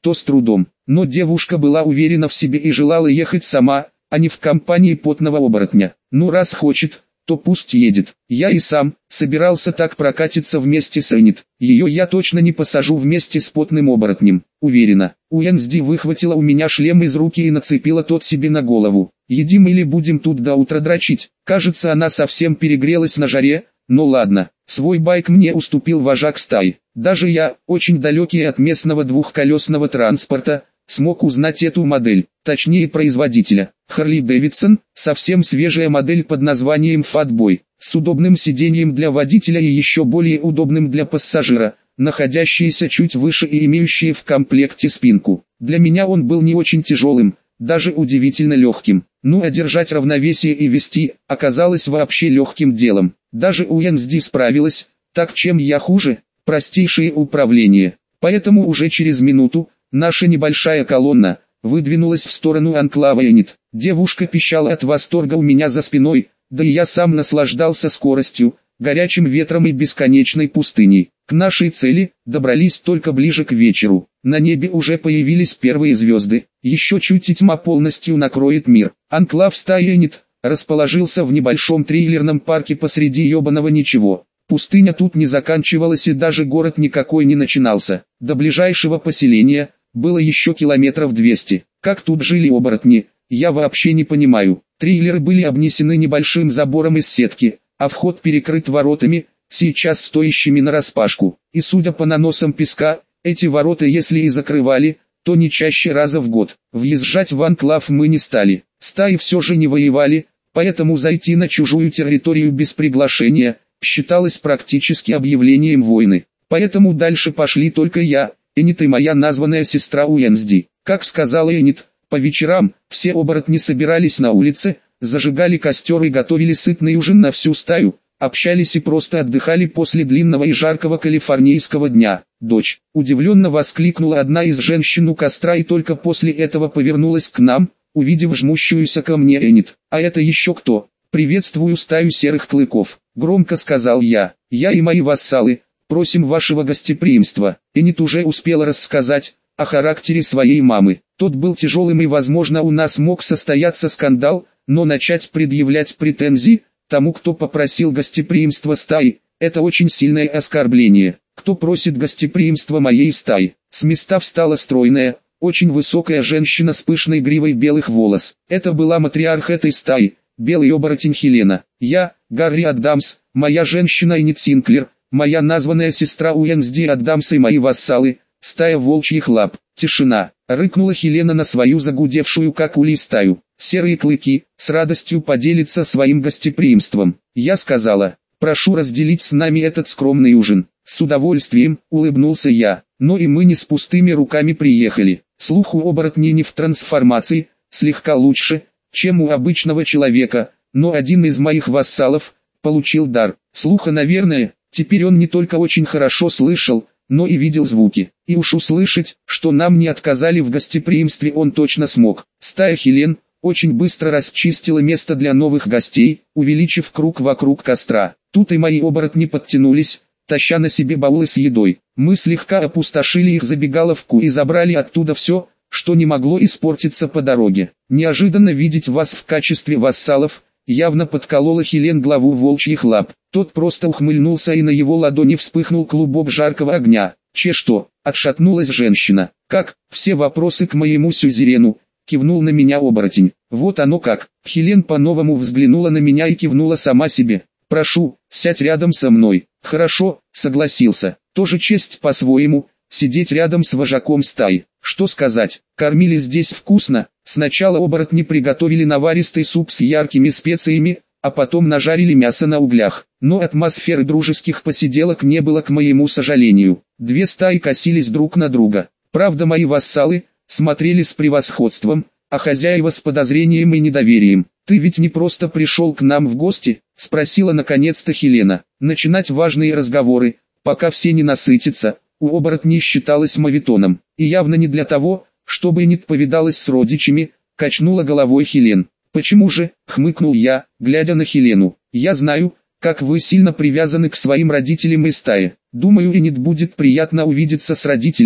то с трудом. Но девушка была уверена в себе и желала ехать сама, а не в компании потного оборотня. Ну раз хочет, то пусть едет. Я и сам собирался так прокатиться вместе с Энит. Ее я точно не посажу вместе с потным оборотнем, уверена. Уэнсди выхватила у меня шлем из руки и нацепила тот себе на голову. Едим или будем тут до утра дрочить? Кажется, она совсем перегрелась на жаре, но ладно. Свой байк мне уступил вожак стаи. Даже я, очень далекий от местного двухколесного транспорта, смог узнать эту модель, точнее производителя. Harley Davidson, совсем свежая модель под названием Fatboy, с удобным сиденьем для водителя и еще более удобным для пассажира, находящийся чуть выше и имеющий в комплекте спинку. Для меня он был не очень тяжелым, даже удивительно легким. Ну а держать равновесие и вести, оказалось вообще легким делом. Даже Уэнсди справилась, так чем я хуже? Простейшее управление. Поэтому уже через минуту, наша небольшая колонна выдвинулась в сторону анклава Энит. Девушка пищала от восторга у меня за спиной, да и я сам наслаждался скоростью, горячим ветром и бесконечной пустыней. К нашей цели добрались только ближе к вечеру. На небе уже появились первые звезды. Еще чуть и тьма полностью накроет мир. Анклав стаи Энит расположился в небольшом трейлерном парке посреди ебаного ничего. Пустыня тут не заканчивалась и даже город никакой не начинался. До ближайшего поселения было еще километров 200. Как тут жили оборотни, я вообще не понимаю. Трейлеры были обнесены небольшим забором из сетки, а вход перекрыт воротами, сейчас стоящими нараспашку. И судя по наносам песка, эти ворота если и закрывали, то не чаще раза в год. Въезжать в анклав мы не стали. Стаи все же не воевали, поэтому зайти на чужую территорию без приглашения считалось практически объявлением войны. Поэтому дальше пошли только я, Энит и моя названная сестра Уэнсди. Как сказала Энит, по вечерам все оборотни собирались на улице, зажигали костер и готовили сытный ужин на всю стаю, общались и просто отдыхали после длинного и жаркого калифорнийского дня. Дочь, удивленно воскликнула одна из женщин у костра и только после этого повернулась к нам, увидев жмущуюся ко мне Энит. А это еще кто? «Приветствую стаю серых клыков», — громко сказал я. «Я и мои вассалы просим вашего гостеприимства». Энит уже успела рассказать о характере своей мамы. Тот был тяжелым и возможно у нас мог состояться скандал, но начать предъявлять претензии тому, кто попросил гостеприимства стаи, это очень сильное оскорбление. Кто просит гостеприимства моей стаи? С места встала стройная, очень высокая женщина с пышной гривой белых волос. Это была матриарх этой стаи, белый оборотень Хелена. Я, Гарри Адамс, моя женщина Энит Синклер, моя названная сестра Уэнсди Адамс и мои вассалы, стая волчьих лап. Тишина. Рыкнула Хелена на свою загудевшую как улей стаю. Серые клыки с радостью поделятся своим гостеприимством. Я сказала, прошу разделить с нами этот скромный ужин. С удовольствием, улыбнулся я. Но и мы не с пустыми руками приехали. Слух у оборотней не в трансформации, слегка лучше, чем у обычного человека, но один из моих вассалов получил дар слуха, наверное. Теперь он не только очень хорошо слышал, но и видел звуки. И уж услышать, что нам не отказали в гостеприимстве, он точно смог. Стая Хелен очень быстро расчистила место для новых гостей, увеличив круг вокруг костра. Тут и мои оборотни подтянулись, таща на себе баулы с едой. Мы слегка опустошили их забегаловку и забрали оттуда все, что не могло испортиться по дороге. Неожиданно видеть вас в качестве вассалов, явно подколола Хелен главу волчьих лап. Тот просто ухмыльнулся и на его ладони вспыхнул клубок жаркого огня. Че что? Отшатнулась женщина. Как? Все вопросы к моему сюзерену. Кивнул на меня оборотень. Вот оно как. Хелен по-новому взглянула на меня и кивнула сама себе. Прошу, сядь рядом со мной. Хорошо, согласился. Тоже честь по-своему, сидеть рядом с вожаком стаи. Что сказать, кормили здесь вкусно. Сначала оборотни приготовили наваристый суп с яркими специями, а потом нажарили мясо на углях. Но атмосферы дружеских посиделок не было, к моему сожалению. Две стаи косились друг на друга. Правда, мои вассалы смотрели с превосходством, а хозяева с подозрением и недоверием. «Ты ведь не просто пришел к нам в гости?» — спросила наконец-то Хелена. Начинать важные разговоры, пока все не насытятся, у оборотней считалось моветоном. И явно не для того, чтобы Энит повидалась с родичами, качнула головой Хелен. «Почему же?» — хмыкнул я, глядя на Хелену. «Я знаю, как вы сильно привязаны к своим родителям и стае. Думаю, Энит будет приятно увидеться с родителями,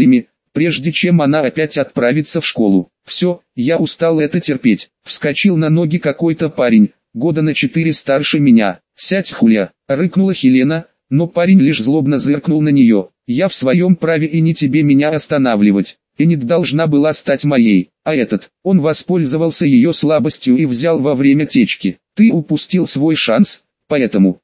прежде чем она опять отправится в школу. Все, я устал это терпеть. Вскочил на ноги какой-то парень, года на 4 старше меня. «Сядь, хуля!» — рыкнула Хелена, но парень лишь злобно зыркнул на нее. «Я в своем праве и не тебе меня останавливать. Энит должна была стать моей, а этот, он воспользовался ее слабостью и взял во время течки. Ты упустил свой шанс, поэтому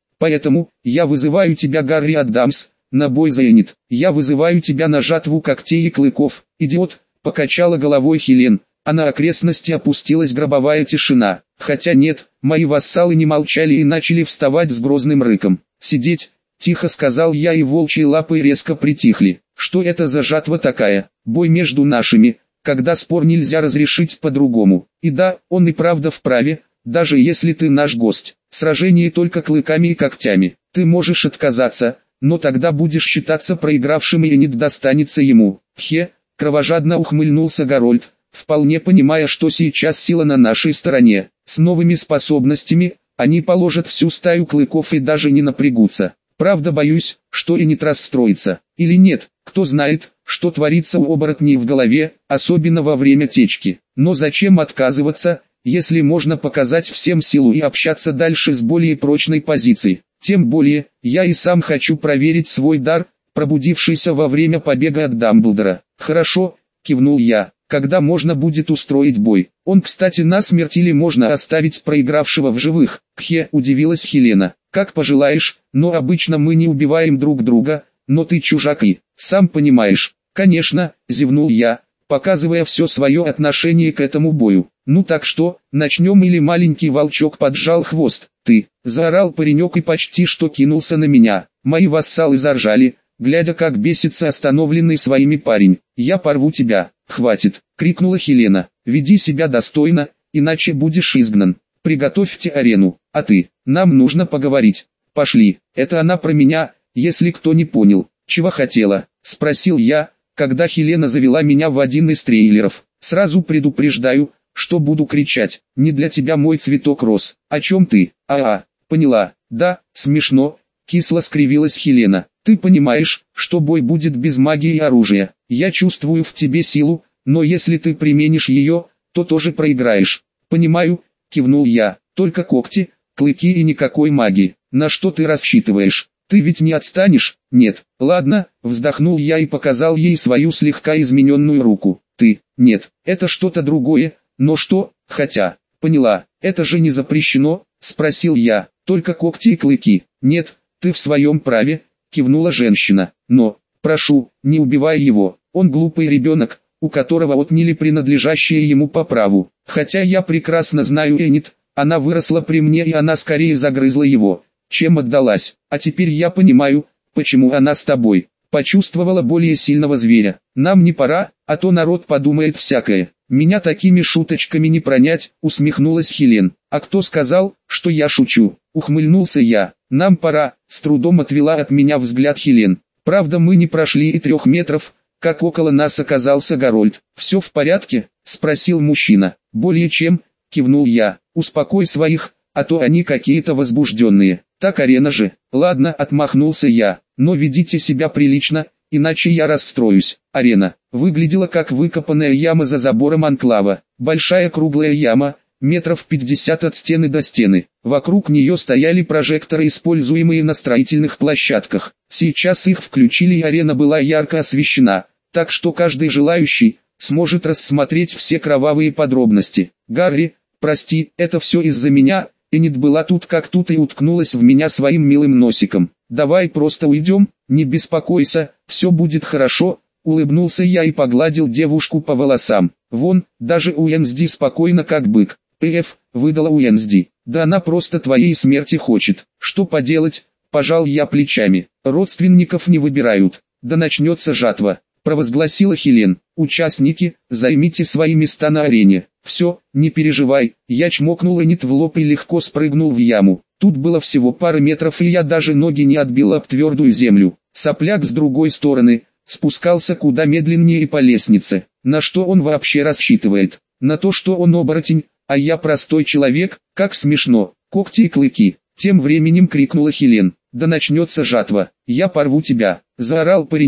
я вызываю тебя, Гарри Адамс, на бой за Энит. Я вызываю тебя на жатву когтей и клыков, идиот!» — покачала головой Хелен, а на окрестности опустилась гробовая тишина. Хотя нет, мои вассалы не молчали и начали вставать с грозным рыком. «Сидеть!» — тихо сказал я, и волчьи лапы резко притихли. «Что это за жатва такая? Бой между нашими, когда спор нельзя разрешить по-другому. И да, он и правда вправе, даже если ты наш гость. Сражение только клыками и когтями. Ты можешь отказаться, но тогда будешь считаться проигравшим, и Энит достанется ему». «Хе!» — кровожадно ухмыльнулся Гарольд, вполне понимая, что сейчас сила на нашей стороне. С новыми способностями они положат всю стаю клыков и даже не напрягутся. Правда, боюсь, что Энит расстроится. Или нет, кто знает, что творится у оборотней в голове, особенно во время течки. Но зачем отказываться, если можно показать всем силу и общаться дальше с более прочной позицией? Тем более, я и сам хочу проверить свой дар, пробудившийся во время побега от Дамблдора. «Хорошо», — кивнул я. «Когда можно будет устроить бой? Он, кстати, насмерть, или можно оставить проигравшего в живых?» «Кхе», — удивилась Хелена. «Как пожелаешь, но обычно мы не убиваем друг друга, но ты чужак и, сам понимаешь». «Конечно», — зевнул я, показывая все свое отношение к этому бою. «Ну так что, начнем?» или маленький волчок поджал хвост? «Ты!» — заорал паренек и почти что кинулся на меня. Мои вассалы заржали, глядя, как бесится остановленный своими парень. «Я порву тебя!» «Хватит!» — крикнула Хелена. «Веди себя достойно, иначе будешь изгнан. Приготовьте арену, а ты, нам нужно поговорить. Пошли!» Это она про меня, если кто не понял. «Чего хотела?» — спросил я, когда Хелена завела меня в один из трейлеров. «Сразу предупреждаю, что буду кричать. Не для тебя мой цветок рос. О чем ты?» Поняла. «Да, смешно», — кисло скривилась Хелена. «Ты понимаешь, что бой будет без магии и оружия. Я чувствую в тебе силу, но если ты применишь ее, то тоже проиграешь». «Понимаю», — кивнул я. «Только когти, клыки и никакой магии. На что ты рассчитываешь? Ты ведь не отстанешь?» «Нет». «Ладно», — вздохнул я и показал ей свою слегка измененную руку. «Ты, нет, это что-то другое, но что, хотя...» «Поняла, это же не запрещено?» — спросил я. «Только когти и клыки». «Нет, ты в своем праве», — кивнула женщина. «Но, прошу, не убивай его, он глупый ребенок, у которого отняли принадлежащее ему по праву. Хотя я прекрасно знаю Энит, она выросла при мне, и она скорее загрызла его, чем отдалась. А теперь я понимаю, почему она с тобой». Почувствовала более сильного зверя. «Нам не пора, а то народ подумает всякое». «Меня такими шуточками не пронять», — усмехнулась Хелен. «А кто сказал, что я шучу?» — ухмыльнулся я. «Нам пора», — с трудом отвела от меня взгляд Хелен. Правда, мы не прошли и 3 метров, как около нас оказался Гарольд. «Все в порядке?» — спросил мужчина. «Более чем», — кивнул я. «Успокой своих, а то они какие-то возбужденные. Так арена же». «Ладно», — отмахнулся я, — «но ведите себя прилично, иначе я расстроюсь». Арена выглядела как выкопанная яма за забором анклава. Большая круглая яма, метров 50 от стены до стены. Вокруг нее стояли прожекторы, используемые на строительных площадках. Сейчас их включили, и арена была ярко освещена, так что каждый желающий сможет рассмотреть все кровавые подробности. «Гарри, прости, это все из-за меня». Энит была тут как тут и уткнулась в меня своим милым носиком. «Давай просто уйдем, не беспокойся, все будет хорошо», — улыбнулся я и погладил девушку по волосам. «Вон, даже Уэнсди спокойно как бык». Выдала Уэнсди. «Да она просто твоей смерти хочет». «Что поделать?» — пожал я плечами. «Родственников не выбирают. Да начнется жатва», — провозгласила Хелен. «Участники, займите свои места на арене». «Все, не переживай», — я чмокнул Энит в лоб и легко спрыгнул в яму. Тут было всего пара метров, и я даже ноги не отбил об твердую землю. Сопляк с другой стороны спускался куда медленнее и по лестнице. На что он вообще рассчитывает? На то, что он оборотень, а я простой человек? Как смешно. «Когти и клыки», — тем временем крикнула Хелен. «Да начнется жатва, я порву тебя», — заорал паренек,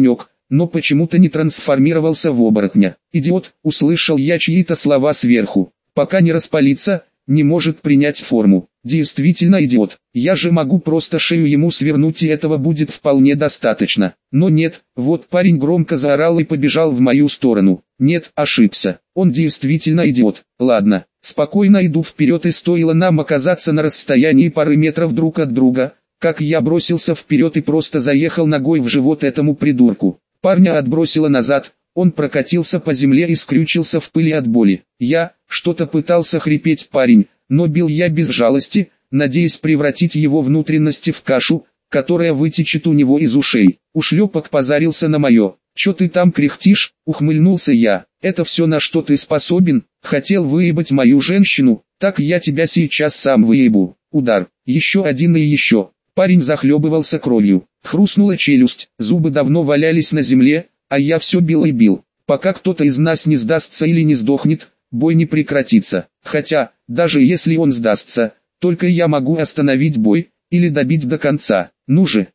но почему-то не трансформировался в оборотня. «Идиот!» — услышал я чьи-то слова сверху. «Пока не распалится, не может принять форму». Действительно идиот. Я же могу просто шею ему свернуть, и этого будет вполне достаточно. Но нет, вот парень громко заорал и побежал в мою сторону. Нет, ошибся. Он действительно идиот. Ладно, спокойно иду вперед, и стоило нам оказаться на расстоянии пары метров друг от друга, как я бросился вперед и просто заехал ногой в живот этому придурку. Парня отбросило назад, он прокатился по земле и скрючился в пыли от боли. Что-то пытался хрипеть парень, но бил я без жалости, надеясь превратить его внутренности в кашу, которая вытечет у него из ушей. Ушлепок позарился на мое. «Чё ты там кряхтишь?» — ухмыльнулся я. «Это все, на что ты способен? Хотел выебать мою женщину? Так я тебя сейчас сам выебу». Удар. Еще один и еще. Парень захлебывался кровью. Хрустнула челюсть, зубы давно валялись на земле, а я все бил и бил. Пока кто-то из нас не сдастся или не сдохнет, бой не прекратится. Хотя, даже если он сдастся, только я могу остановить бой, или добить до конца. Ну же,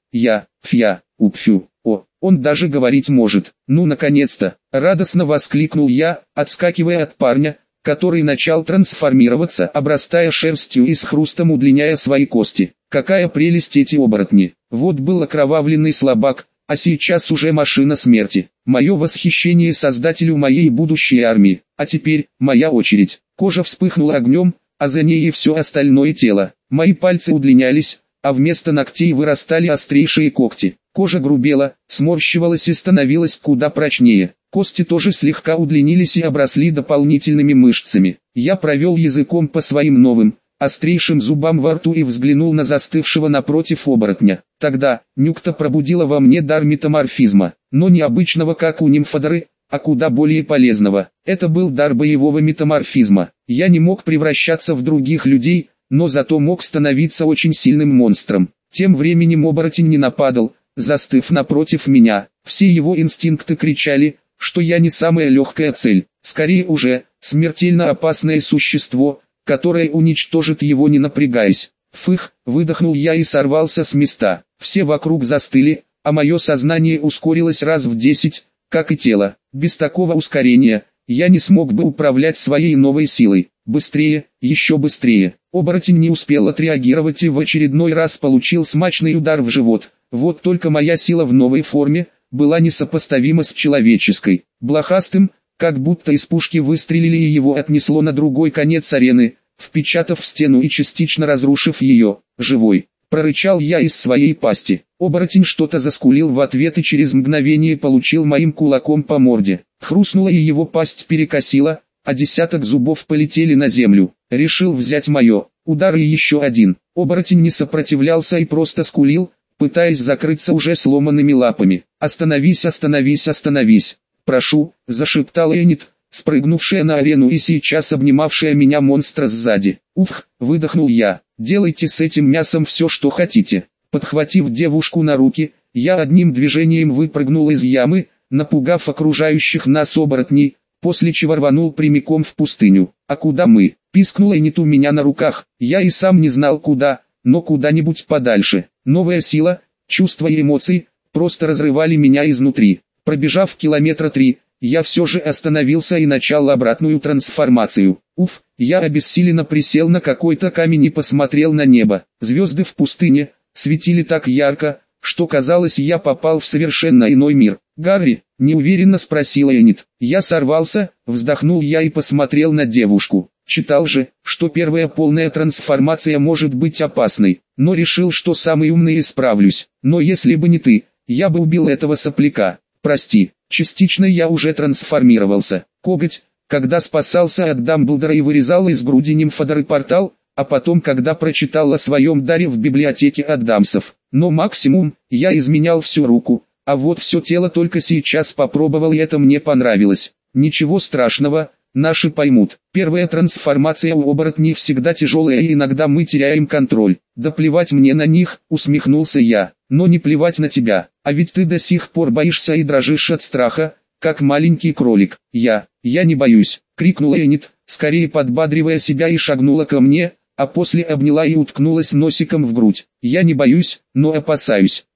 упфю. О, он даже говорить может. Ну наконец-то, радостно воскликнул я, отскакивая от парня, который начал трансформироваться, обрастая шерстью и с хрустом удлиняя свои кости. Какая прелесть эти оборотни. Вот был окровавленный слабак, а сейчас уже машина смерти. Мое восхищение создателю моей будущей армии. А теперь, моя очередь. Кожа вспыхнула огнем, а за ней и все остальное тело. Мои пальцы удлинялись, а вместо ногтей вырастали острейшие когти. Кожа грубела, сморщивалась и становилась куда прочнее. Кости тоже слегка удлинились и обросли дополнительными мышцами. Я провел языком по своим новым, острейшим зубам во рту и взглянул на застывшего напротив оборотня. Тогда Нюкта пробудила во мне дар метаморфизма, но не обычного, как у нимфодоры, а куда более полезного. Это был дар боевого метаморфизма. Я не мог превращаться в других людей, но зато мог становиться очень сильным монстром. Тем временем оборотень не нападал, застыв напротив меня. Все его инстинкты кричали, что я не самая легкая цель, скорее уже смертельно опасное существо, которое уничтожит его, не напрягаясь. Фых, выдохнул я и сорвался с места. Все вокруг застыли, а мое сознание ускорилось раз в 10, как и тело. Без такого ускорения я не смог бы управлять своей новой силой. Быстрее, еще быстрее. Оборотень не успел отреагировать и в очередной раз получил смачный удар в живот. Вот только моя сила в новой форме была несопоставима с человеческой. Блохастым, как будто из пушки выстрелили, и его отнесло на другой конец арены, впечатав в стену и частично разрушив ее. «Живой!» — прорычал я из своей пасти. Оборотень что-то заскулил в ответ и через мгновение получил моим кулаком по морде. Хрустнуло и его пасть перекосила, а десяток зубов полетели на землю. Решил взять мое. Удар и еще один. Оборотень не сопротивлялся и просто скулил, пытаясь закрыться уже сломанными лапами. «Остановись, остановись, остановись! Прошу!» — зашептал Энит, спрыгнувшая на арену и сейчас обнимавшая меня монстра сзади. «Уф!» — выдохнул я. «Делайте с этим мясом все, что хотите». Подхватив девушку на руки, я одним движением выпрыгнул из ямы, напугав окружающих нас оборотней, после чего рванул прямиком в пустыню. «А куда мы?» — пискнула Энит у меня на руках. Я и сам не знал куда, но куда-нибудь подальше. Новая сила, чувства и эмоции, просто разрывали меня изнутри. Пробежав километра 3, я все же остановился и начал обратную трансформацию. Уф, я обессиленно присел на какой-то камень и посмотрел на небо. Звезды в пустыне светили так ярко, что казалось, я попал в совершенно иной мир. «Гарри?» — неуверенно спросила Энит. Я сорвался, вздохнул я и посмотрел на девушку. Читал же, что первая полная трансформация может быть опасной, но решил, что самый умный и справлюсь. Но если бы не ты, я бы убил этого сопляка. Прости, частично я уже трансформировался. Коготь, когда спасался от Дамблдора и вырезал из груди нимфодоры портал, а потом когда прочитал о своем даре в библиотеке Адамсов. Но максимум, я изменял всю руку, а вот все тело только сейчас попробовал, и это мне понравилось. Ничего страшного, наши поймут. Первая трансформация у оборотней всегда тяжелая, и иногда мы теряем контроль. Да плевать мне на них, усмехнулся я, но не плевать на тебя, а ведь ты до сих пор боишься и дрожишь от страха, как маленький кролик. Я не боюсь, крикнула Энит, скорее подбадривая себя, и шагнула ко мне, а после обняла и уткнулась носиком в грудь. Я не боюсь, но опасаюсь.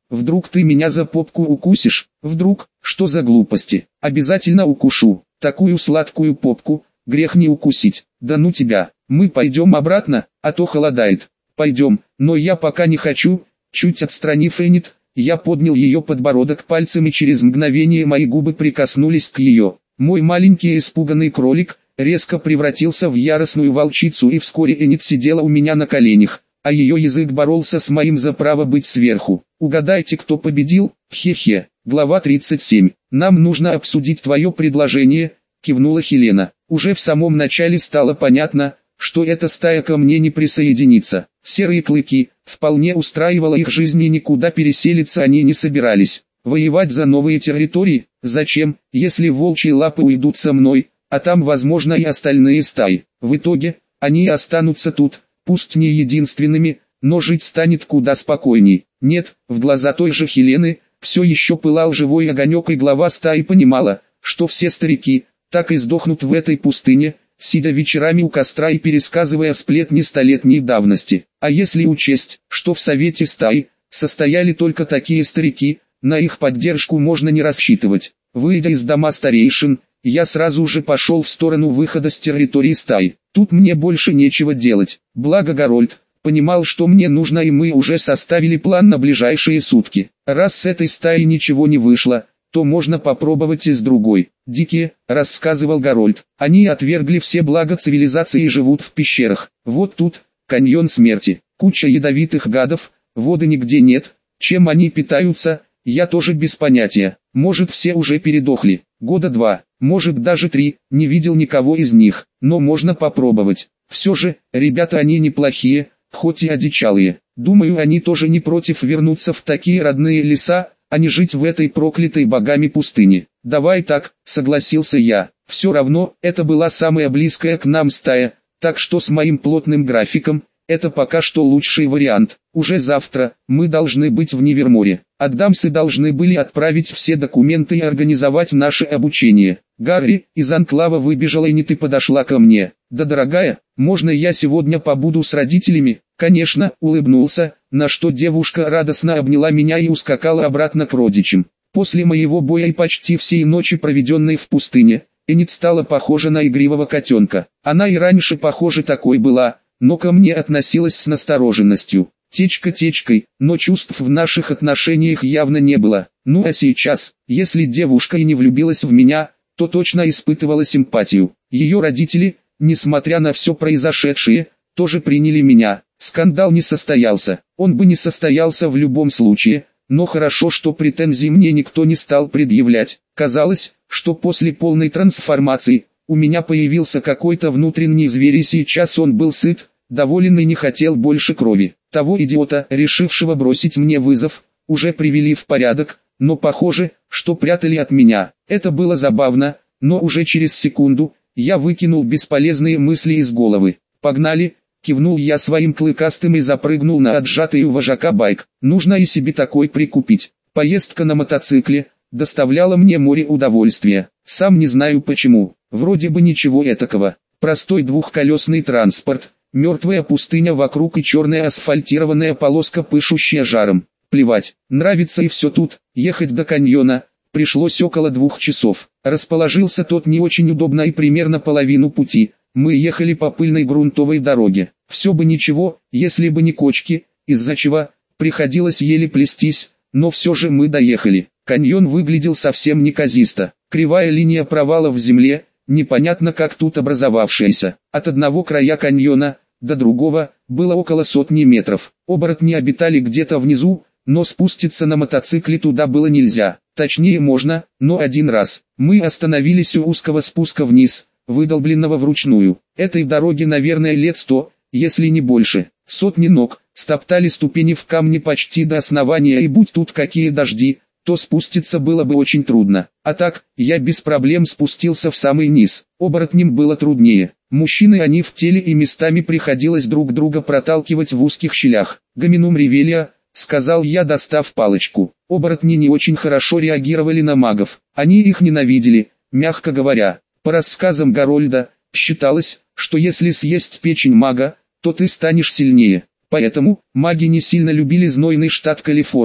Вдруг ты меня за попку укусишь? Вдруг? Что за глупости? Обязательно укушу. Такую сладкую попку, грех не укусить. Да ну тебя. Мы пойдем обратно, а то холодает. Пойдем, но я пока не хочу. Чуть отстранив Энит, я поднял ее подбородок пальцем и через мгновение мои губы прикоснулись к ее. Мой маленький испуганный кролик резко превратился в яростную волчицу, и вскоре Энит сидела у меня на коленях, а ее язык боролся с моим за право быть сверху. Угадайте, кто победил? Хе-хе. Глава 37. Нам нужно обсудить твое предложение, кивнула Хелена. Уже в самом начале стало понятно, что эта стая ко мне не присоединится. Серые клыки, вполне устраивала их жизнь, и никуда переселиться они не собирались. Воевать за новые территории? Зачем, если волчьи лапы уйдут со мной, а там возможно и остальные стаи. В итоге, они останутся тут, пусть не единственными, но жить станет куда спокойней. Нет, в глаза той же Хелены все еще пылал живой огонек, и глава стаи понимала, что все старики так и сдохнут в этой пустыне, сидя вечерами у костра и пересказывая сплетни столетней давности. А если учесть, что в совете стаи состояли только такие старики, на их поддержку можно не рассчитывать. Выйдя из дома старейшин, я сразу же пошел в сторону выхода с территории стаи. Тут мне больше нечего делать. Благо Гарольд понимал, что мне нужно, и мы уже составили план на ближайшие сутки. Раз с этой стаи ничего не вышло, то можно попробовать и с другой. Дикие, рассказывал Гарольд, они отвергли все блага цивилизации и живут в пещерах. Вот тут каньон смерти, куча ядовитых гадов, воды нигде нет. Чем они питаются, я тоже без понятия. Может, все уже передохли. Года 2, может даже 3, не видел никого из них, но можно попробовать. Все же, ребята, они неплохие, хоть и одичалые. Думаю, они тоже не против вернуться в такие родные леса, а не жить в этой проклятой богами пустыне. Давай так, согласился я. Все равно, это была самая близкая к нам стая, так что с моим плотным графиком, это пока что лучший вариант. Уже завтра мы должны быть в Неверморе. Адамсы должны были отправить все документы и организовать наше обучение. Гарри из анклава выбежала, и не ты подошла ко мне. Да, дорогая, можно я сегодня побуду с родителями? Конечно, улыбнулся, на что девушка радостно обняла меня и ускакала обратно к родичам. После моего боя и почти всей ночи, проведенной в пустыне, Энит стала похожа на игривого котенка. Она и раньше, похоже, такой была, но ко мне относилась с настороженностью. Течка течкой, но чувств в наших отношениях явно не было. Ну а сейчас, если девушка и не влюбилась в меня, то точно испытывала симпатию. Ее родители, несмотря на все произошедшее, тоже приняли меня. Скандал не состоялся. Он бы не состоялся в любом случае, но хорошо, что претензий мне никто не стал предъявлять. Казалось, что после полной трансформации у меня появился какой-то внутренний зверь, и сейчас он был сыт, доволен и не хотел больше крови. Того идиота, решившего бросить мне вызов, уже привели в порядок, но похоже, что прятали от меня. Это было забавно, но уже через секунду я выкинул бесполезные мысли из головы. «Погнали!» — кивнул я своим клыкастым и запрыгнул на отжатый у вожака байк. Нужно и себе такой прикупить. Поездка на мотоцикле доставляла мне море удовольствия. Сам не знаю почему. Вроде бы ничего этакого. Простой двухколесный транспорт, мертвая пустыня вокруг и черная асфальтированная полоска, пышущая жаром. Плевать, нравится и все тут. Ехать до каньона пришлось около 2 часов. Расположился тот не очень удобно, и примерно половину пути мы ехали по пыльной грунтовой дороге. Все бы ничего, если бы не кочки, из-за чего приходилось еле плестись, но все же мы доехали. Каньон выглядел совсем неказисто. Кривая линия провала в земле, непонятно как тут образовавшаяся. От одного края каньона до другого было около 100 метров. Оборотни обитали где-то внизу, но спуститься на мотоцикле туда было нельзя. Точнее можно, но один раз. Мы остановились у узкого спуска вниз, выдолбленного вручную. Этой дороге, наверное, лет 100, если не больше. Сотни ног стоптали ступени в камне почти до основания, и будь тут какие дожди, то спуститься было бы очень трудно. А так, я без проблем спустился в самый низ. Оборотням было труднее. Мужчины они в теле, и местами приходилось друг друга проталкивать в узких щелях. «Гоминум ревелия», — сказал я, достав палочку. Оборотни не очень хорошо реагировали на магов. Они их ненавидели, мягко говоря. По рассказам Гарольда, считалось, что если съесть печень мага, то ты станешь сильнее. Поэтому маги не сильно любили знойный штат Калифорния.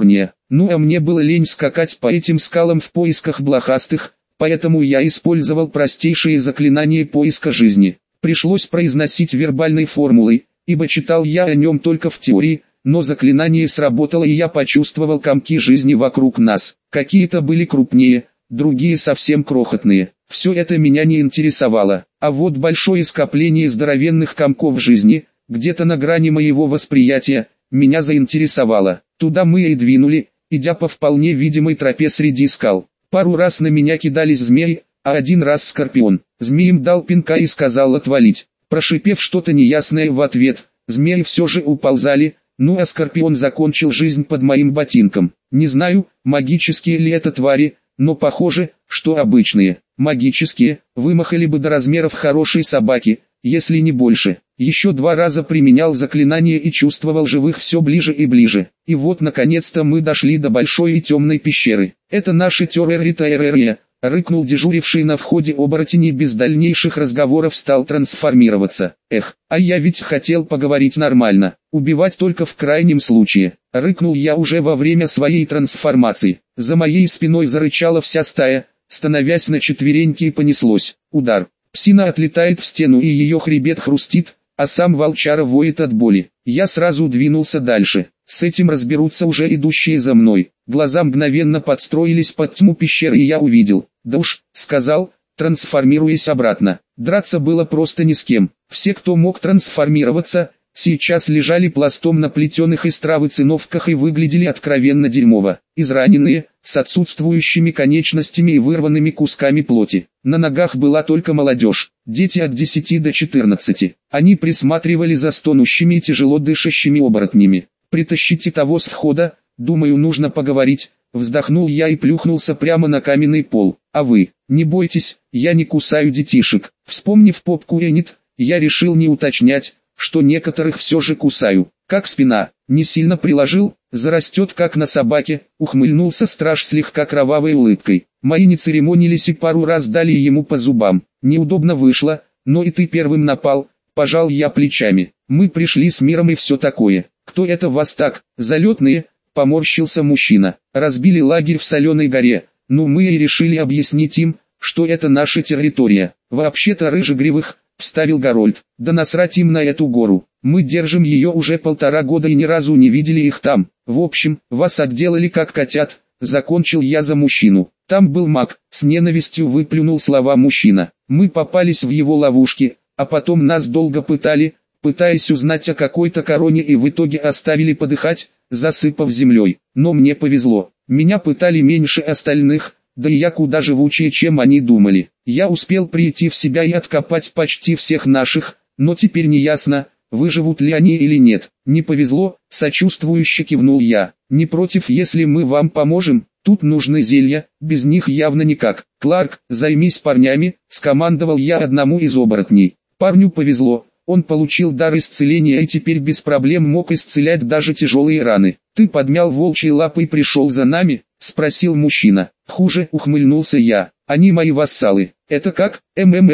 Ну а мне было лень скакать по этим скалам в поисках блохастых, поэтому я использовал простейшие заклинания поиска жизни. Пришлось произносить вербальной формулой, ибо читал я о нем только в теории, но заклинание сработало и я почувствовал комки жизни вокруг нас. Какие-то были крупнее, другие совсем крохотные. Все это меня не интересовало, а вот большое скопление здоровенных комков жизни, где-то на грани моего восприятия, меня заинтересовало. Туда мы и двинули, идя по вполне видимой тропе среди скал. Пару раз на меня кидались змеи, а один раз скорпион. Змеям дал пинка и сказал отвалить. Прошипев что-то неясное в ответ, змеи все же уползали, ну а скорпион закончил жизнь под моим ботинком. Не знаю, магические ли это твари, но похоже, что обычные. Магические, вымахали бы до размеров хорошей собаки, если не больше. Еще 2 раза применял заклинание и чувствовал живых все ближе и ближе. И вот наконец-то мы дошли до большой и темной пещеры. Это наши терроритаэрерия. Рыкнул дежуривший на входе оборотень и без дальнейших разговоров стал трансформироваться. Эх, а я ведь хотел поговорить нормально, убивать только в крайнем случае. Рыкнул я уже во время своей трансформации. За моей спиной зарычала вся стая, становясь на четвереньки и понеслось. Удар. Псина отлетает в стену и ее хребет хрустит, а сам волчара воет от боли. Я сразу двинулся дальше. С этим разберутся уже идущие за мной. Глаза мгновенно подстроились под тьму пещеры и я увидел. Да уж, сказал, трансформируясь обратно. Драться было просто ни с кем. Все, кто мог трансформироваться, сейчас лежали пластом на плетеных из травы циновках и выглядели откровенно дерьмово. Израненные, с отсутствующими конечностями и вырванными кусками плоти. На ногах была только молодежь, дети от 10 до 14. Они присматривали за стонущими и тяжело дышащими оборотнями. «Притащите того с входа, думаю, нужно поговорить», вздохнул я и плюхнулся прямо на каменный пол. «А вы, не бойтесь, я не кусаю детишек». Вспомнив попку Энит, я решил не уточнять, что некоторых все же кусаю. Как спина, не сильно приложил, зарастет как на собаке, ухмыльнулся страж слегка кровавой улыбкой. Мои не церемонились и пару раз дали ему по зубам. Неудобно вышло, но и ты первым напал, пожал я плечами. Мы пришли с миром и все такое. Кто это вас так, залетные? Поморщился мужчина. Разбили лагерь в Соленой горе, ну мы и решили объяснить им, что это наша территория. Вообще-то рыжегривых, вставил Гарольд. Да насрать им на эту гору. Мы держим ее уже 1,5 года и ни разу не видели их там. В общем, вас отделали как котят, закончил я за мужчину. Там был маг, с ненавистью выплюнул слова мужчина. Мы попались в его ловушки, а потом нас долго пытали, пытаясь узнать о какой-то короне и в итоге оставили подыхать, засыпав землей. Но мне повезло, меня пытали меньше остальных, да и я куда живучее, чем они думали. Я успел прийти в себя и откопать почти всех наших, но теперь не ясно, выживут ли они или нет. Не повезло, сочувствующе кивнул я. Не против, если мы вам поможем? Тут нужны зелья, без них явно никак. Кларк, займись парнями, скомандовал я одному из оборотней. Парню повезло. Он получил дар исцеления и теперь без проблем мог исцелять даже тяжелые раны. «Ты подмял волчьи лапы и пришел за нами?» – спросил мужчина. «Хуже», – ухмыльнулся я. «Они мои вассалы». «Это как?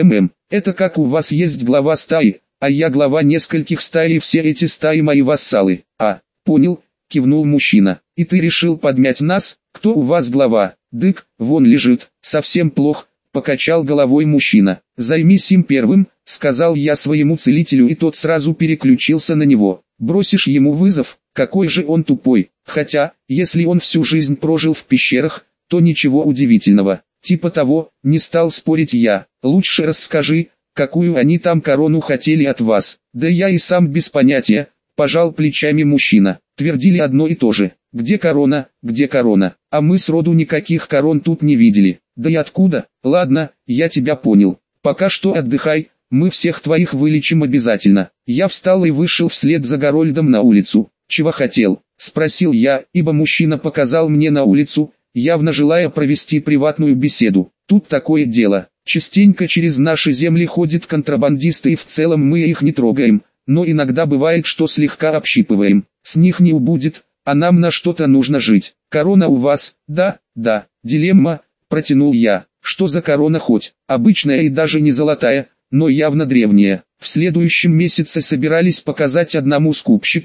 Это как у вас есть глава стаи, а я глава нескольких стай и все эти стаи мои вассалы». «А, понял», – кивнул мужчина. «И ты решил подмять нас? Кто у вас глава?» «Дык, вон лежит, совсем плохо», – покачал головой мужчина. «Займись им первым», — сказал я своему целителю, и тот сразу переключился на него. «Бросишь ему вызов, какой же он тупой, хотя, если он всю жизнь прожил в пещерах, то ничего удивительного». Типа того, не стал спорить я. «Лучше расскажи, какую они там корону хотели от вас». «Да я и сам без понятия», — пожал плечами мужчина. Твердили одно и то же. «Где корона, где корона?» А мы сроду никаких корон тут не видели. «Да и откуда?» «Ладно, я тебя понял. Пока что отдыхай, мы всех твоих вылечим обязательно». Я встал и вышел вслед за Гарольдом на улицу. «Чего хотел?» – спросил я, ибо мужчина показал мне на улицу, явно желая провести приватную беседу. «Тут такое дело. Частенько через наши земли ходят контрабандисты и в целом мы их не трогаем, но иногда бывает, что слегка общипываем. С них не убудет, а нам на что-то нужно жить. Корона у вас?» «Да, да, дилемма», – протянул я. «Что за корона хоть? Обычная и даже не золотая, но явно древняя. В следующем месяце собирались показать одному скупщику,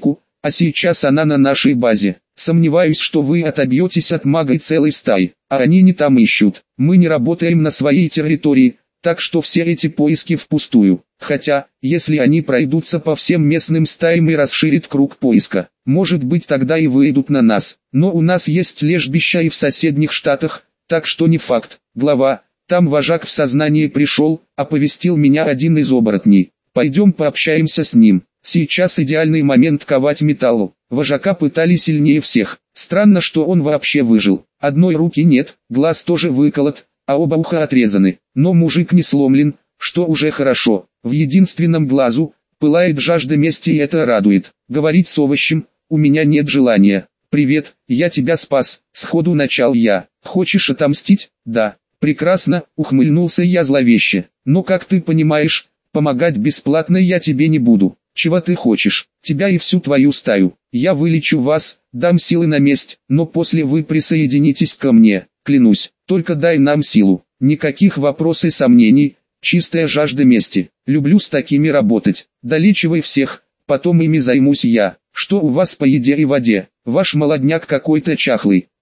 А сейчас она на нашей базе. Сомневаюсь, что вы отобьетесь от мага и целой стаи, а они не там ищут. Мы не работаем на своей территории, так что все эти поиски впустую. Хотя, если они пройдутся по всем местным стаям и расширят круг поиска, может быть тогда и выйдут на нас. Но у нас есть лежбища и в соседних штатах, так что не факт. Глава, там вожак в сознание пришел, оповестил меня один из оборотней. Пойдем пообщаемся с ним. Сейчас идеальный момент ковать металл. Вожака пытали сильнее всех. Странно, что он вообще выжил. Одной руки нет, глаз тоже выколот, а оба уха отрезаны. Но мужик не сломлен, что уже хорошо. В единственном глазу пылает жажда мести, и это радует. Говорить с овощем у меня нет желания. «Привет, я тебя спас», — сходу начал я. «Хочешь отомстить?» «Да». «Прекрасно», — ухмыльнулся я зловеще. «Но как ты понимаешь, помогать бесплатно я тебе не буду. Чего ты хочешь? Тебя и всю твою стаю. Я вылечу вас, дам силы на месть, но после вы присоединитесь ко мне, клянусь. Только дай нам силу. Никаких вопросов и сомнений, чистая жажда мести. Люблю с такими работать. Долечивай всех, потом ими займусь я. Что у вас по еде и воде? Ваш молодняк какой-то чахлый».